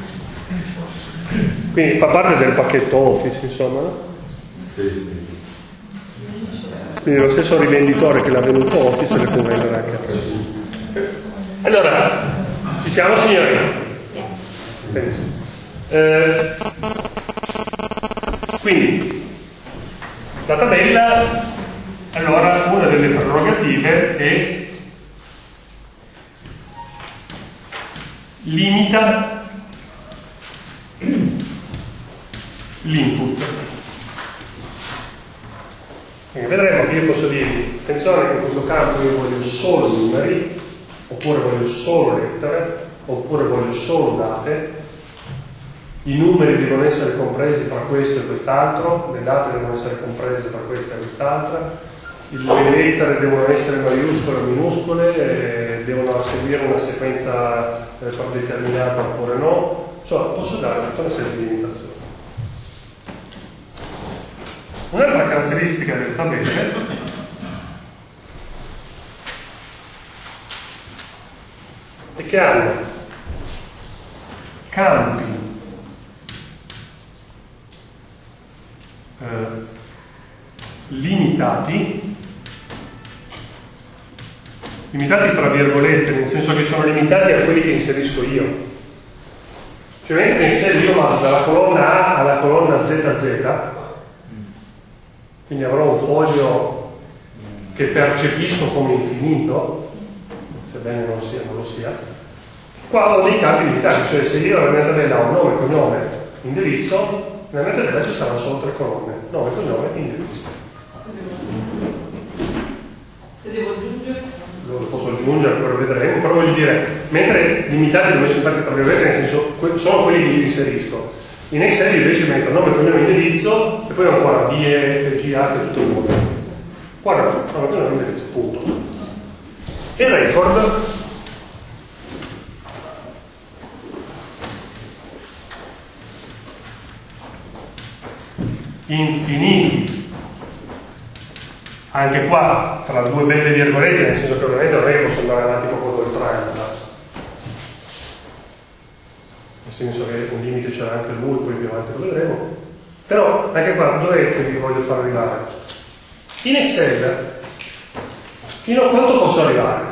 quindi fa parte del pacchetto Office, insomma, no? Sì, sì. Quindi lo stesso rivenditore che l'ha venuto Office le può vendere anche a prezzo. Allora, ci siamo signori? Benissimo. Eh, quindi, la tabella, allora, una delle prerogative è limita l'input. Quindi vedremo che io posso dirvi, attenzione che in questo campo io voglio solo numeri, oppure voglio solo lettere, oppure voglio solo date, i numeri devono essere compresi tra questo e quest'altro, le date devono essere comprese tra questa e quest'altra, le lettere devono essere maiuscole o minuscole, eh, devono seguire una sequenza eh, predeterminata oppure no, insomma posso dare tutta una serie di limitazioni. Un'altra caratteristica delle tabelle è che hanno campi eh, limitati, limitati tra virgolette, nel senso che sono limitati a quelli che inserisco io. Cioè, mentre in Excel io vado dalla colonna A alla colonna Z Z, quindi avrò un foglio che percepisco come infinito, sebbene non sia, non lo sia. Qua ho dei campi limitati, cioè se io nella mia tabella ho nome, cognome, indirizzo, nella mia tabella ci saranno solo tre colonne, nome, cognome, indirizzo. Se devo aggiungere? Lo posso aggiungere, poi lo vedremo, però voglio dire, mentre limitati dove sono stati tra virgolette, nel senso, sono quelli che io inserisco. In Excel invece metto nome, cognome, indirizzo e poi ho ancora B, F, G, H e tutto il mondo. Guarda, nome, cognome, indirizzo, punto. Il record infiniti. Anche qua, tra due belle virgolette, nel senso che ovviamente non è che posso andare avanti proprio d'oltranza. Nel senso che un limite c'era anche lui, poi più avanti lo vedremo. Però, anche qua, dov'è che vi voglio far arrivare? In Excel, fino a quanto posso arrivare?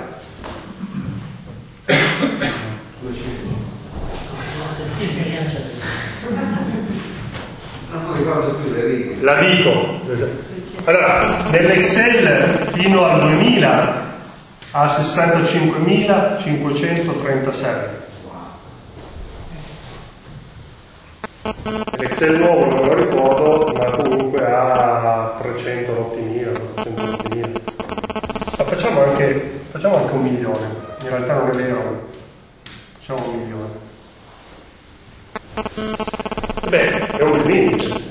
Non ricordo più le righe. La dico. Allora, nell'Excel fino al duemila ha sessantacinquemilacinquecentotrentasei. L'Excel nuovo non lo ricordo, ma comunque ha trecentonottimila, quattrocentonottimila. Ma facciamo anche, facciamo anche un milione. In realtà non è vero. Facciamo un milione. Beh, è un limite.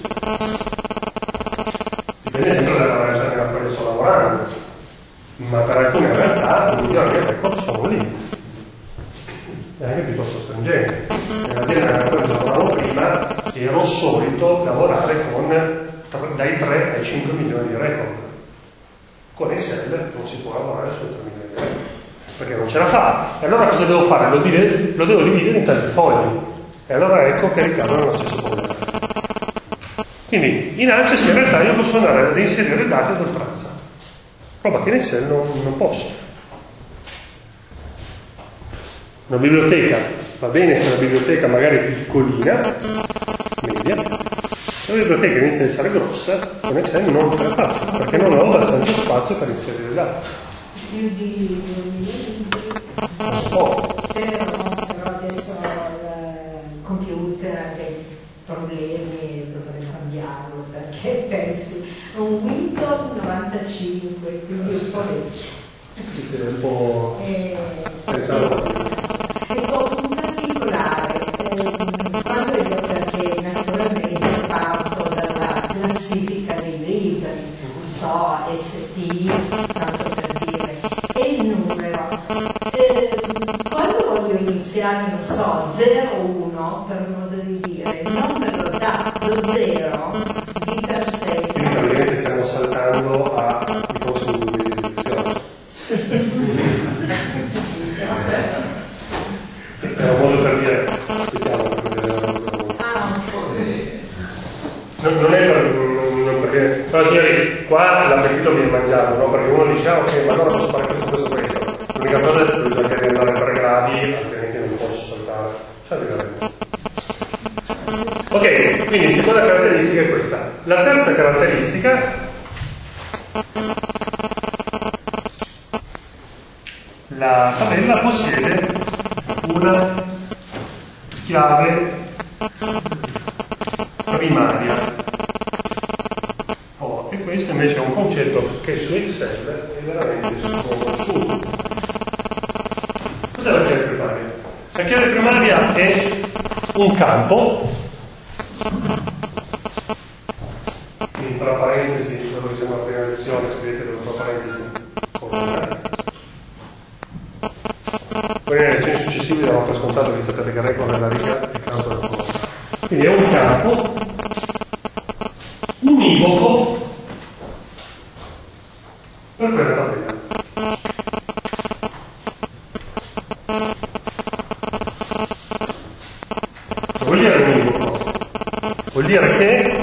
Dipende sempre dalla realtà nella quale sto lavorando, ma per alcune realtà realtà i milioni di record sono un limite, è anche piuttosto stringente. Nell'azienda nella quale lavoravamo prima ero solito lavorare con dai tre ai cinque milioni di record. Con Excel non si può lavorare su tre milioni di record, perché non ce la fa. E allora cosa devo fare? Lo, dire, lo devo dividere in tanti fogli. E allora ecco che ricadono nello stesso problema. Quindi in Access in realtà io posso andare ad inserire dati ad oltranza, roba che in Excel non, non posso. Una biblioteca va bene se è una biblioteca magari piccolina, media. Se la biblioteca inizia ad essere grossa, con Excel non ce la faccio, perché non ho abbastanza spazio per inserire dati. Più di due milioni Non so. però adesso il computer ha dei problemi, dovrei cambiarlo, perché pensi un Windows novantacinque, quindi un po' vecchio. Sì, sì, è un po' E, senza lavoro. ecco, un particolare, ehm, quando io, perché naturalmente parto dalla classifica dei libri, non so, S P, tanto per dire, e il numero. Ehm, quando voglio iniziare, non so, zero uno, per modo di dire, non me lo dà, lo zero di per sé. Quindi praticamente stiamo saltando ai prossimi due mesi di lezione. È un modo per dire, aspettiamo per vedere. Ah, un po'. Non, non è per, non perché, però signori, qua l'appetito viene mangiato, no? Perché uno dice, ah, ok, ma allora posso fare questo, questo, questo. L'unica cosa è che bisogna andare a tre gradi, altrimenti non posso saltare. Salve. Ok, quindi seconda caratteristica è questa. La terza caratteristica, la tabella possiede una chiave primaria. Oh, e questo invece è un concetto che su Excel è veramente sconosciuto. Cos'è la chiave primaria? La chiave primaria è un campo, quindi tra parentesi, quello che siamo alla prima lezione, scrivete dentro parentesi con una. Poi nelle lezioni successive diamo per scontato che sapete che record nella riga è il campo della cosa. Quindi è un campo univoco per quella tabella. Vuol dire univoco? Vuol dire che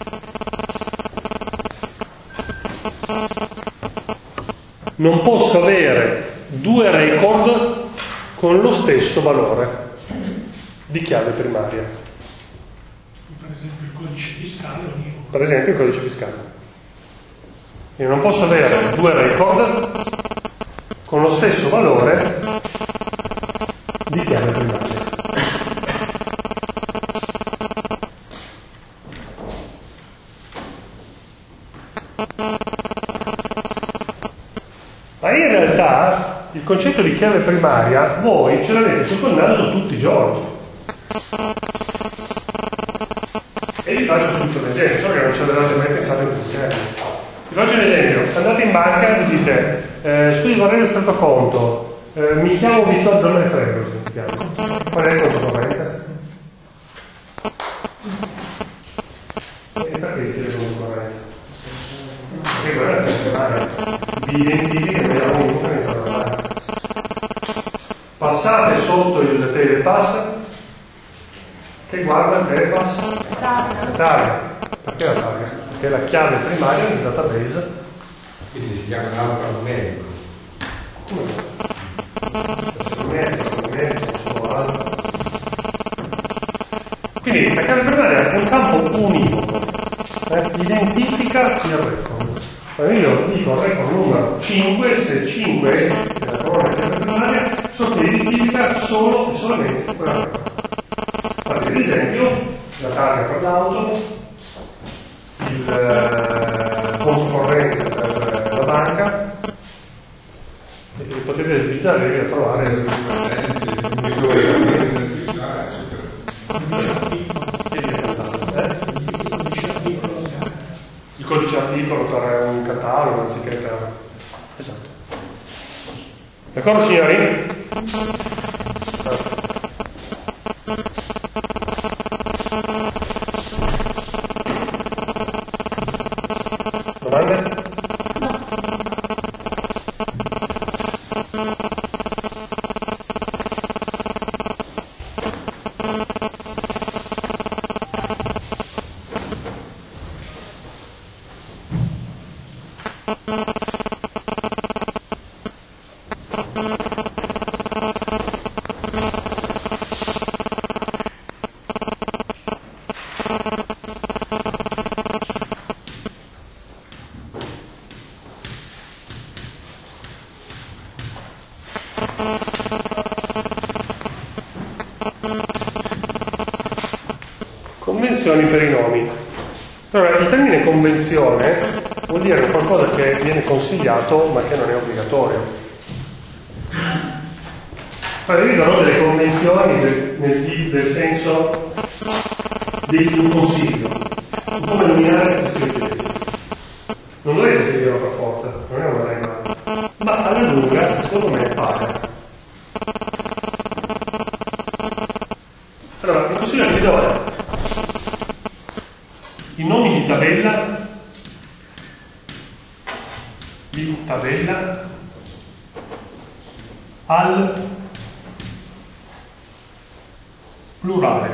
non posso avere due record con lo stesso valore di chiave primaria. Per esempio il codice fiscale univoco. Per esempio il codice fiscale. Io non posso avere due record con lo stesso valore di chiave primaria. Ma in realtà il concetto di chiave primaria voi ce l'avete sotto il naso tutti i giorni. E vi faccio subito un esempio, so che non ci avevate mai pensato in tutti. Eh. Vi faccio un esempio, andate in banca e dite, eh, scusi vorrei il stretto conto, eh, mi chiamo Vittorio, non me ne frego se mi chiamo. Qual è il conto corrente? E perché chiede il conto corrente? Perché guardate, è primaria. Vi identifica e vediamo un numero in particolare. Passate sotto il telepass che guarda il telepass la targa. Perché la targa? Perché è la chiave primaria del database. Quindi si chiama un alfanumerico. Come no? Numerico, numerico, solo altro. Quindi la chiave primaria è un campo univoco. Eh? Identifica il record. Io dico record numero cinque, se cinque è la colonna di chiave primaria, so che identifica solo e solamente quella record. Fate ad esempio la targa per l'auto, il eh, conto corrente per la banca, e potete utilizzare e trovare il il codice articolo per un catalogo anziché per... Esatto. D'accordo signori? Domande? Convenzioni per i nomi. Allora, il termine convenzione vuol dire qualcosa che viene consigliato ma che non è obbligatorio. Allora, io darò delle convenzioni del, nel, del senso di un consiglio, un come nominare questi oggetti. Non dovete seguirlo per forza, non è una regola, ma alla lunga secondo me paga. Allora, il consiglio che vi do è i nomi di tabella, di tabella al plurale.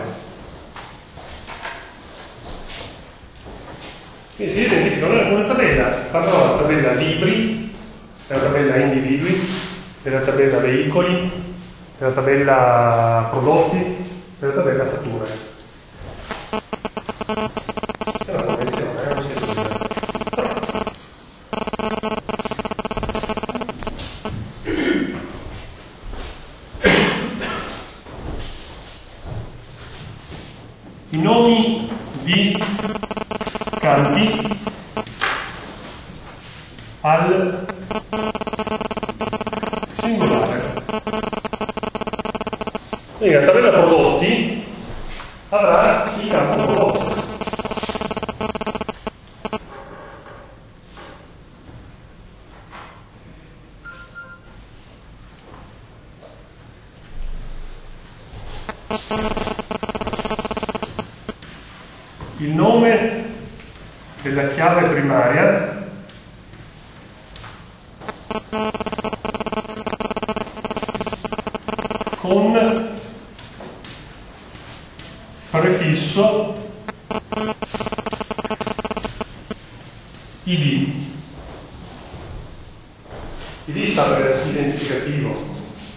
Quindi si identificano una tabella, parliamo della tabella libri, della tabella individui, della tabella veicoli, della tabella prodotti, della tabella fatture. È una convenzione, eh? Non si è i nomi di campi al singolare. Quindi la tabella prodotti avrà il campo prodotto. Il nome della chiave primaria con prefisso I D. I D sta per identificativo.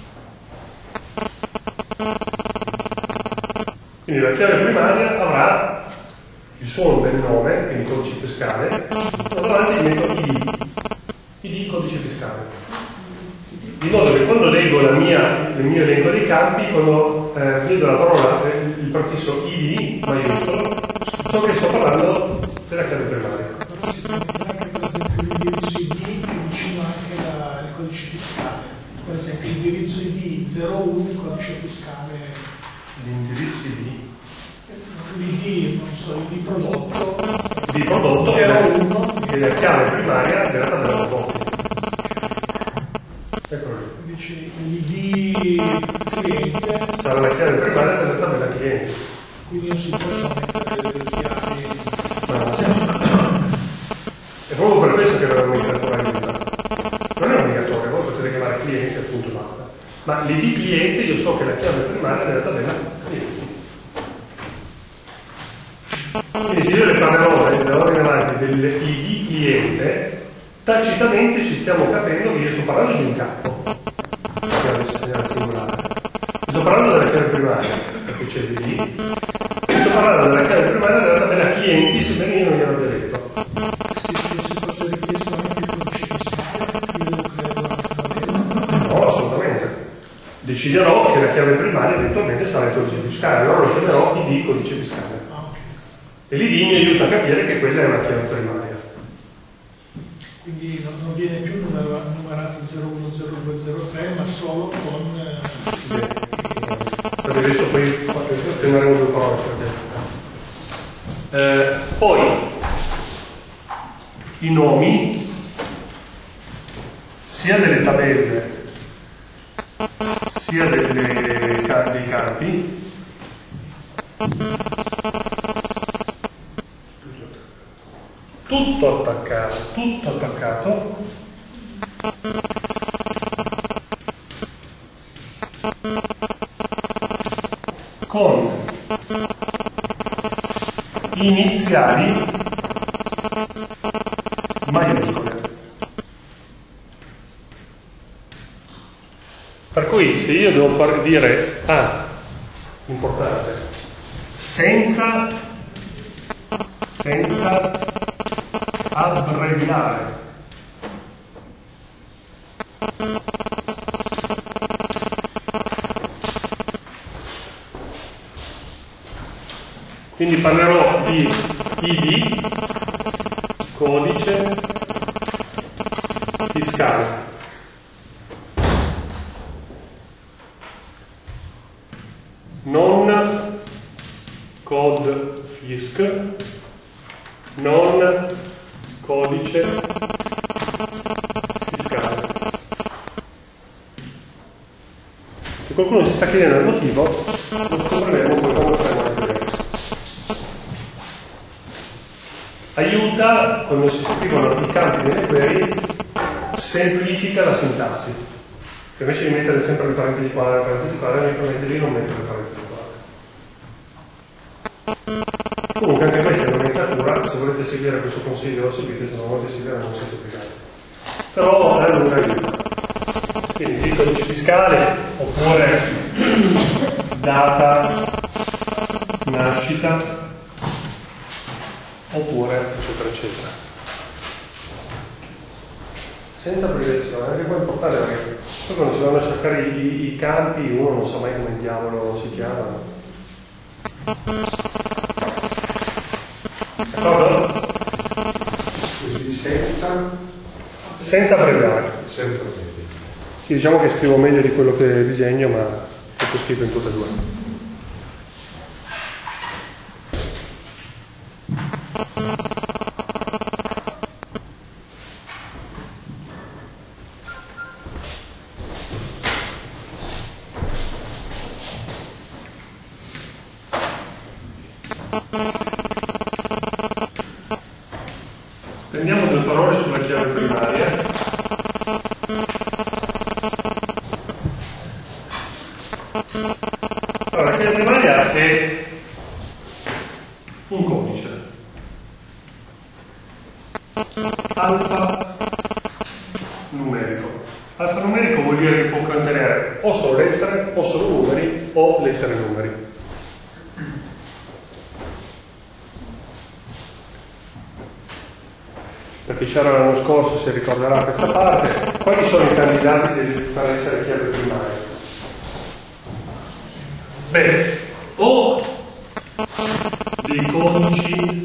Quindi la chiave primaria avrà il suo bel nome, quindi codice fiscale, e davanti metto I D, I D codice fiscale. Di modo che quando leggo la mia, il mio elenco dei campi, quando eh, vedo la parola, eh, il prefisso I D maiuscolo, so che sto parlando della chiave primaria. Però si può mettere anche per esempio l'indirizzo I D e vicino anche la, il codice fiscale. Per esempio l'indirizzo I D zero uno, il codice fiscale. L'indirizzo I D. L'I D, non so, il D prodotto. Di prodotto zero uno. Che è la chiave primaria della tabella prodotti. Eccolo lì. Invece l'I D cliente. Sarà la chiave primaria della tabella clienti. Quindi non si possono mettere delle chiavi. È proprio per questo che non è obbligatorio aiuta. Non è obbligatorio, voi potete chiamare clienti appunto e basta. Ma l'I D cliente io so che è la chiave primaria della tabella clienti. Quindi se io le parlerò da ora in avanti dell'I D cliente, tacitamente ci stiamo capendo che io sto parlando di un campo, la chiave singolare. Sto parlando della chiave primaria, perché c'è l'I D, sto parlando della chiave primaria della tabella clienti, sebbene io non gliel'abbia detto. Se si fosse richiesto anche il codice fiscale, io devo creare una tabella. No, assolutamente. Deciderò che la chiave primaria eventualmente sarà il codice fiscale, allora lo chiamerò I D codice fiscale. E l'I D mi aiuta a capire che quella è una chiave primaria. Quindi non, non viene più numero, numerato zero uno zero due zero tre, ma solo con... Eh... Perché adesso poi spenderemo due parole. Eh, poi, i nomi, sia delle tabelle sia delle, dei campi, tutto attaccato, tutto attaccato, con iniziali maiuscole. Per cui se io devo par- dire ah, importante, senza senza abbreviare, quindi parlerò di I D, codice fiscale. Non code fisc, non codice fiscale. Se qualcuno si sta chiedendo il motivo, lo scopriremo poi quando faremo le query. Aiuta, quando si scrivono i campi nelle query, semplifica la sintassi. Invece di mettere sempre le parentesi qua, le parentesi qua, mi permette di non mettere le parentesi qua. Comunque anche questa è un'aumentatura, se volete seguire questo consiglio lo seguite, se non volete seguire non siete obbligati. Però è un aiuto. Quindi il codice fiscale, oppure data, nascita, oppure eccetera eccetera. Senza abbreviazione, anche qua è importante perché poi quando si vanno a cercare i, i campi uno non sa mai come diavolo si chiamano. D'accordo? Quindi senza Senza abbreviare. senza abbreviare. Sì, diciamo che scrivo meglio di quello che disegno, ma è scritto in tutte e due. Prendiamo due parole sulla chiave primaria. Allora, la chiave primaria è un codice alfanumerico. Alfanumerico vuol dire che può contenere o solo lettere, o solo numeri, o lettere e numeri. Per chi c'era l'anno scorso si ricorderà questa parte. Quali sono i candidati per essere chiave primaria? Beh, o dei codici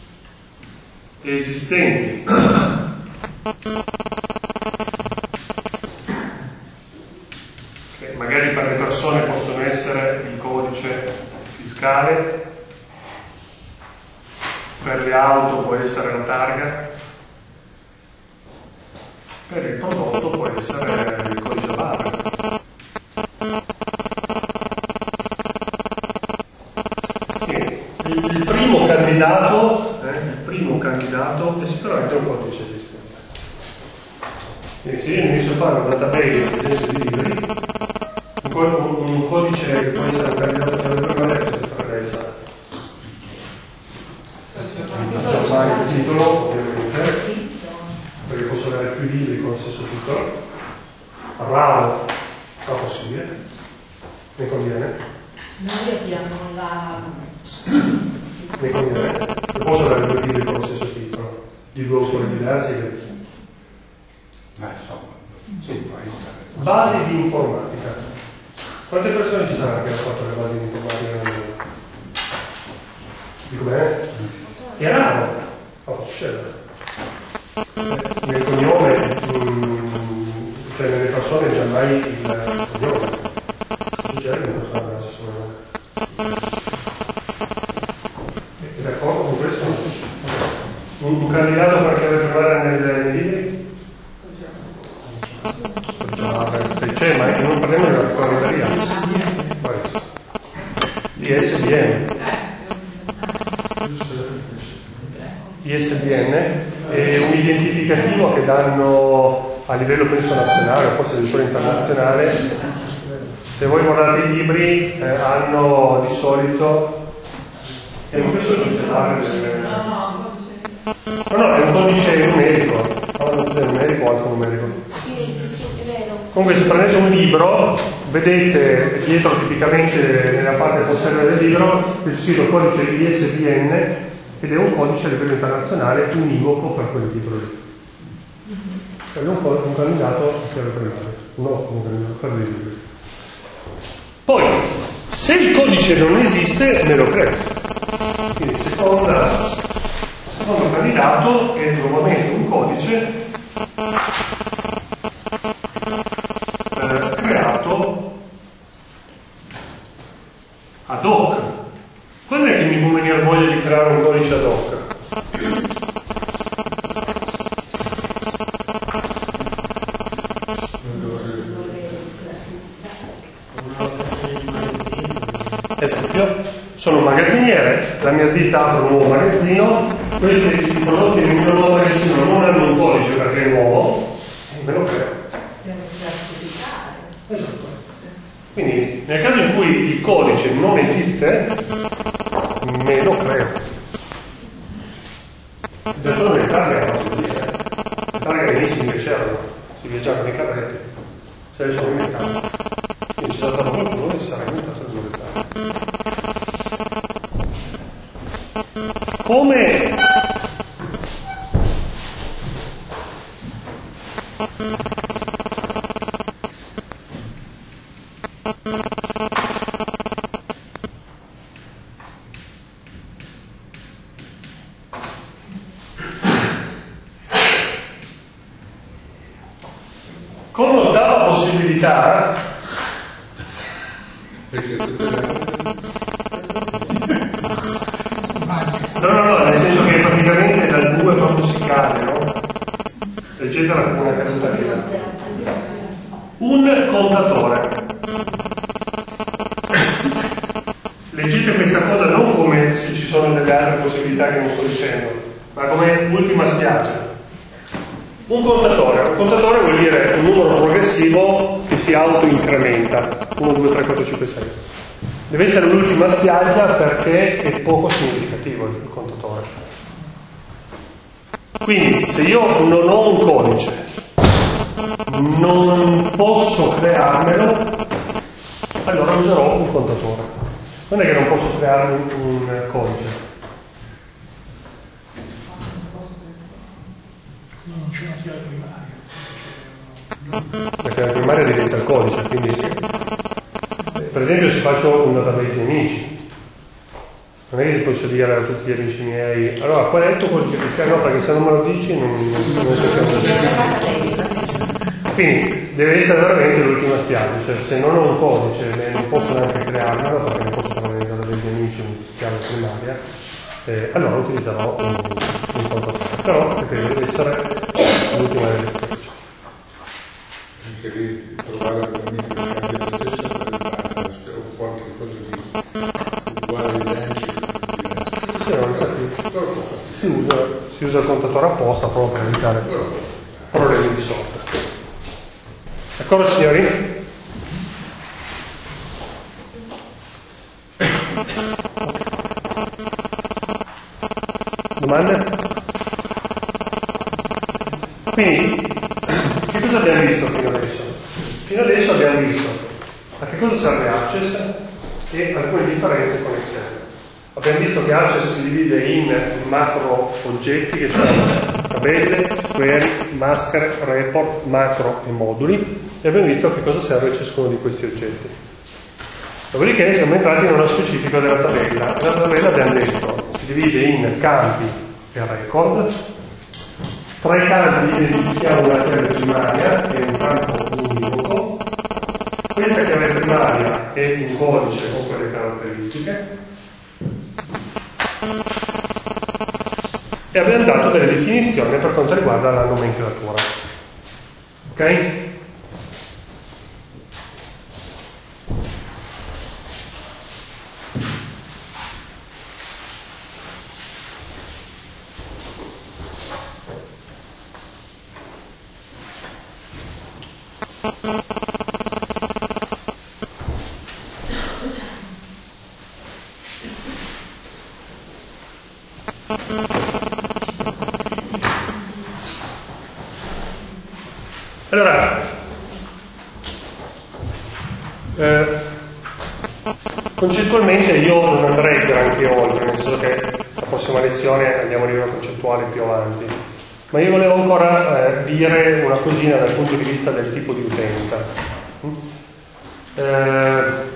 esistenti che magari per le persone possono essere il codice fiscale, per le auto può essere la targa, per il prodotto può essere il codice barra. Il, il primo candidato, eh, il primo candidato è sicuramente un codice esistente. Quindi se io inizio a fare un database, ad esempio di libri, un, un, un codice che può essere un candidato per le prime lettere potrebbe essere. Facciamo fare il titolo, ovviamente, perché posso avere più libri con lo stesso titolo, raro ma possibile, mi conviene. Noi abbiamo la... Mi conviene. Posso avere due libri con lo stesso titolo, di due autori diversi. Ma insomma, sì, può essere. Basi di informatica. Quante persone ci saranno che hanno fatto le basi di informatica nel mondo? Dico bene? È raro, ma può succedere. Nel cognome, mh, cioè nelle persone già mai il cognome. Succede che non sanno la stessa nome. È d'accordo con questo? Un, un candidato per chiave primaria nel, nei libri? Se c'è, ma non parliamo della piccola libreria. I S B N è un identificativo che danno a livello penso nazionale o forse addirittura internazionale. Se voi guardate i libri eh, hanno di solito è un questo del... no no è un codice numerico, no, non è numerico o alfanumerico. Sì, è vero. Comunque se prendete un libro vedete dietro tipicamente nella parte posteriore del libro c'è scritto codice I S B N ed è un codice a livello internazionale univoco per quel libro lì. È un, un candidato a chiave primaria, non un candidato per dei libri. Poi, se il codice non esiste, me lo creo. Quindi seconda, secondo candidato è nuovamente un codice eh, creato ad hoc. Quando è che mi può venire voglia di creare un codice ad hoc? Esempio, sono un magazziniere, la mia ditta apre un nuovo magazzino, questi prodotti nel mio nuovo magazzino non hanno un codice perché è nuovo, e me lo creo. Esatto. Quindi nel caso in cui il codice non esiste, me lo creo. Da solo le targhe erano così, eh. Le targhe all'inizio mi piacevano, si viaggiava con i carretti, se le sono inventate. Quindi c'è stato qualcuno che si sarà inventato le nuove targhe. Come come ottava possibilità no no no nel senso che praticamente dal due proprio si cade, no? Leggetela come una caduta libera. Un contatore. Leggete questa cosa non come se ci sono delle altre possibilità che non sto dicendo, ma come ultima spiaggia. Un contatore, un contatore vuol dire un numero progressivo che si auto-incrementa, uno, due, tre, quattro, cinque, sei. Deve essere l'ultima spiaggia perché è poco significativo il contatore. Quindi se io non ho un codice, non posso crearmelo, allora userò un contatore. Non è che non posso crearmi un codice. Non c'è una chiave primaria. La chiave primaria diventa il codice, quindi per esempio se faccio un database di amici, non è che posso dire a tutti gli amici miei allora qual è il tuo codice fiscale? No, perché se non me lo dici non, non, non sappiamo dire. Quindi deve essere veramente l'ultima spiaggia, cioè se non ho un codice e non posso neanche crearmelo perché non posso fare un database di amici in chiave primaria, eh, allora utilizzerò un, un contatore, però perché deve essere l'ultima delle spiagge. Anche lì trovare un amico che cambia la stessa qualità o qualche cosa di uguale identico. Sì, no, infatti si usa, si usa il contatore apposta proprio per evitare problemi di software. D'accordo signori? Domande? Quindi, che cosa abbiamo visto fino adesso? Fino adesso abbiamo visto a che cosa serve Access e alcune differenze con Excel. Abbiamo visto che Access si divide in macro oggetti che sono tabelle, query, maschere, report, macro e moduli e abbiamo visto a che cosa serve ciascuno di questi oggetti. Dopodiché siamo entrati nello specifico della tabella. La tabella abbiamo detto si divide in campi e record. Tra i campi identifichiamo una chiave primaria che è un campo univoco. Questa chiave primaria è un codice con quelle caratteristiche. E abbiamo dato delle definizioni per quanto riguarda la nomenclatura. Ok? Allora, eh, concettualmente io non andrei granché oltre, nel senso che la prossima lezione andiamo a livello concettuale più avanti, ma io volevo ancora eh, dire una cosina dal punto di vista del tipo di utenza. Eh,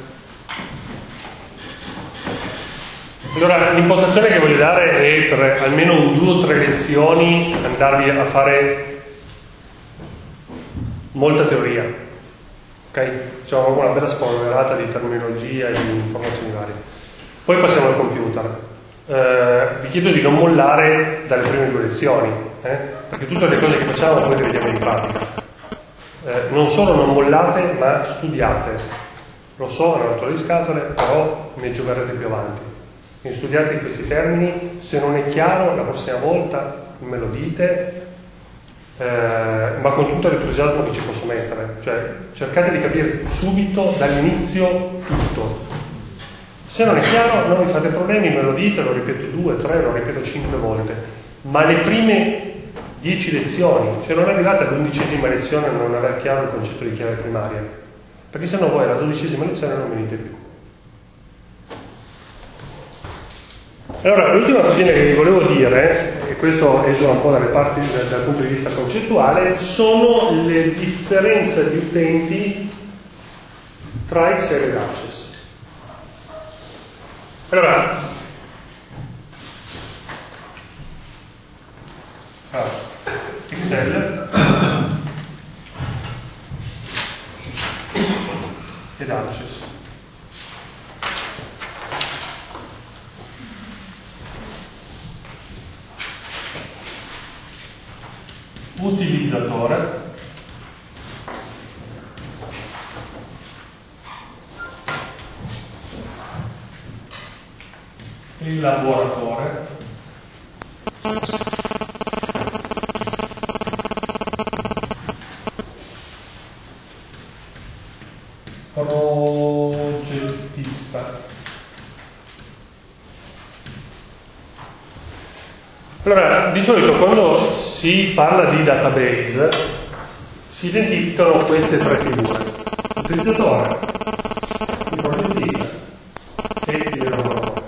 allora, l'impostazione che voglio dare è per almeno due o tre lezioni andarvi a fare molta teoria, ok? C'è una bella spolverata di terminologia e di informazioni varie. Poi passiamo al computer. Eh, vi chiedo di non mollare dalle prime due lezioni, eh? Perché tutte le cose che facciamo poi le vediamo in pratica. Eh, non solo non mollate, ma studiate. Lo so, è una rottura di scatole, però ne giocherete più avanti. Quindi studiate questi termini, se non è chiaro la prossima volta me lo dite, eh, ma con tutto l'entusiasmo che ci posso mettere, cioè cercate di capire subito dall'inizio tutto. Se non è chiaro non vi fate problemi, me lo dite, lo ripeto due, tre, lo ripeto cinque volte, ma le prime dieci lezioni, se non arrivate all'undicesima lezione a non aver chiaro il concetto di chiave primaria, perché sennò voi alla dodicesima lezione non venite più. Allora, l'ultima cosina che vi volevo dire, e questo esula un po' dalle parti dal, dal punto di vista concettuale, sono le differenze di utenti tra Excel ed Access. Allora, ah, Excel ed Access. Utilizzatore elaboratore progettista. Allora, di solito quando si parla di database si identificano queste tre figure: l'utilizzatore, il progettista e l'elaboratore.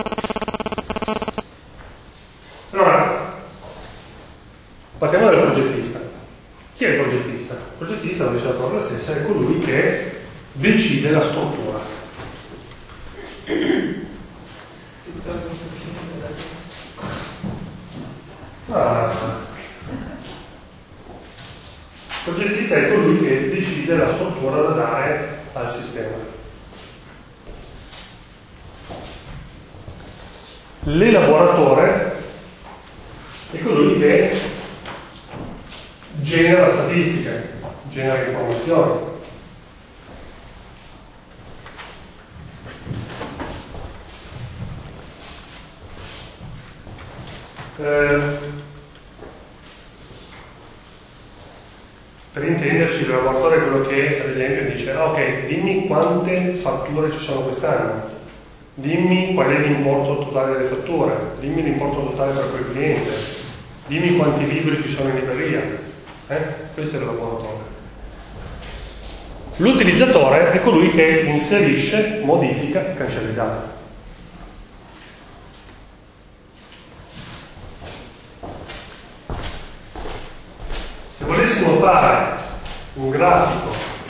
Allora, partiamo dal progettista. Chi è il progettista? Il progettista, lo dice la parola stessa, è colui che decide la struttura. Ah. Il progettista è colui che decide la struttura da dare al sistema. L'elaboratore è colui che genera statistiche, genera informazioni. Eh, per intenderci, il lavoratore è quello che ad esempio dice: ah, ok, dimmi quante fatture ci sono quest'anno, dimmi qual è l'importo totale delle fatture, dimmi l'importo totale per quel cliente, dimmi quanti libri ci sono in libreria. Eh? Questo è il lavoratore. L'utilizzatore è colui che inserisce, modifica e cancella i dati. Se volessimo fare un grafico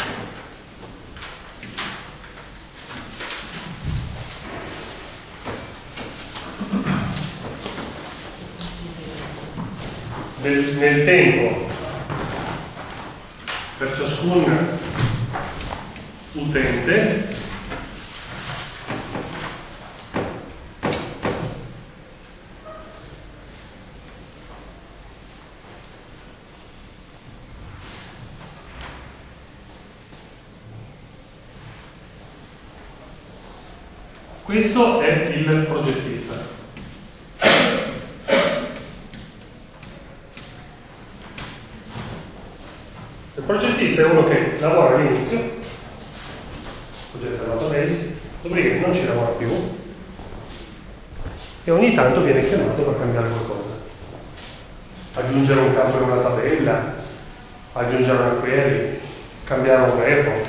nel, nel tempo per ciascun utente, questo è il progettista. Il progettista è uno che lavora all'inizio, progetto database, dopodiché non ci lavora più e ogni tanto viene chiamato per cambiare qualcosa, aggiungere un campo in una tabella, aggiungere una query, cambiare un report.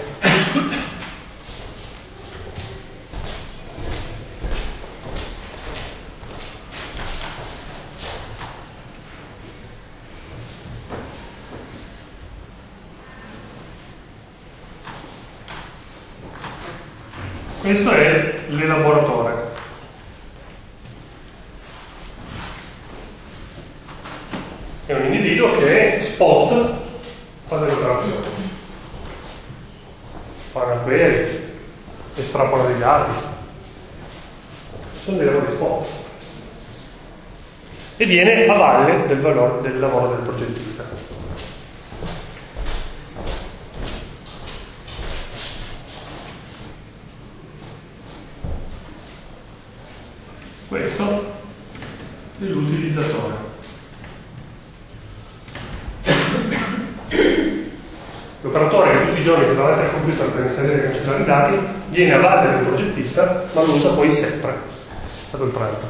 Questo è l'elaboratore. È un individuo che spot fa delle operazioni, fa una query, estrapola dei dati, sono dei lavori spot e viene a valle del valore del lavoro del progettista. Questo è l'utilizzatore. L'operatore che tutti i giorni si davanti al computer per inserire e cancellare i dati viene a valle del progettista, ma lo usa poi sempre ad oltranza.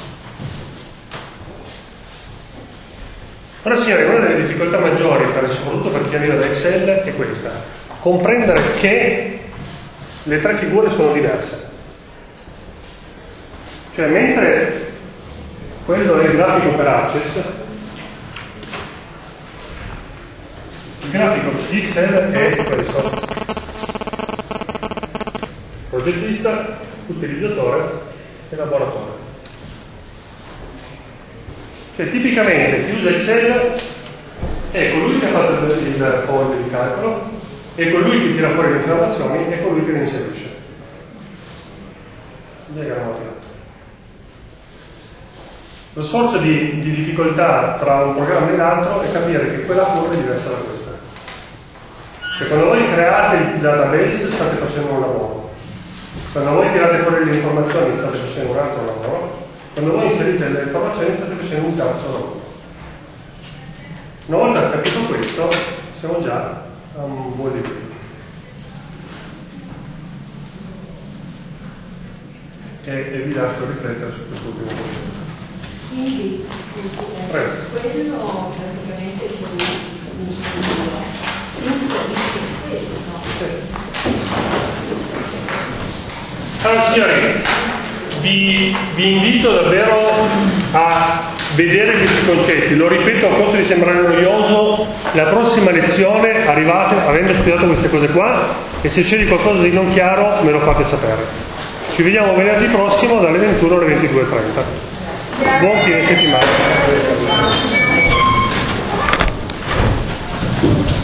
Ora signori, una delle difficoltà maggiori, per, soprattutto per chi arriva da Excel, è questa: comprendere che le tre figure sono diverse. Cioè, mentre quello è il grafico per Access, il grafico di Excel è questo: progettista, utilizzatore e laboratorio. Cioè, tipicamente chi usa Excel è colui che ha fatto il foglio di calcolo, è colui che tira fuori le informazioni e colui che le inserisce. Diagramma. Lo sforzo di, di difficoltà tra un programma e l'altro è capire che quella curva è diversa da questa. Cioè, quando voi create il database state facendo un lavoro, quando voi tirate fuori le informazioni state facendo un altro lavoro, quando voi inserite le informazioni state facendo un terzo lavoro. Una volta capito questo siamo già a un buon livello. E, e vi lascio riflettere su questo ultimo concetto. Quindi, quello praticamente che mi studio si inserisce in questo. Allora signori, vi, vi invito davvero a vedere questi concetti. Lo ripeto, a costo di sembrare noioso, la prossima lezione arrivate avendo studiato queste cose qua, e se c'è di qualcosa di non chiaro me lo fate sapere. Ci vediamo venerdì prossimo dalle ventuno alle ventidue e trenta. Buon fine settimana.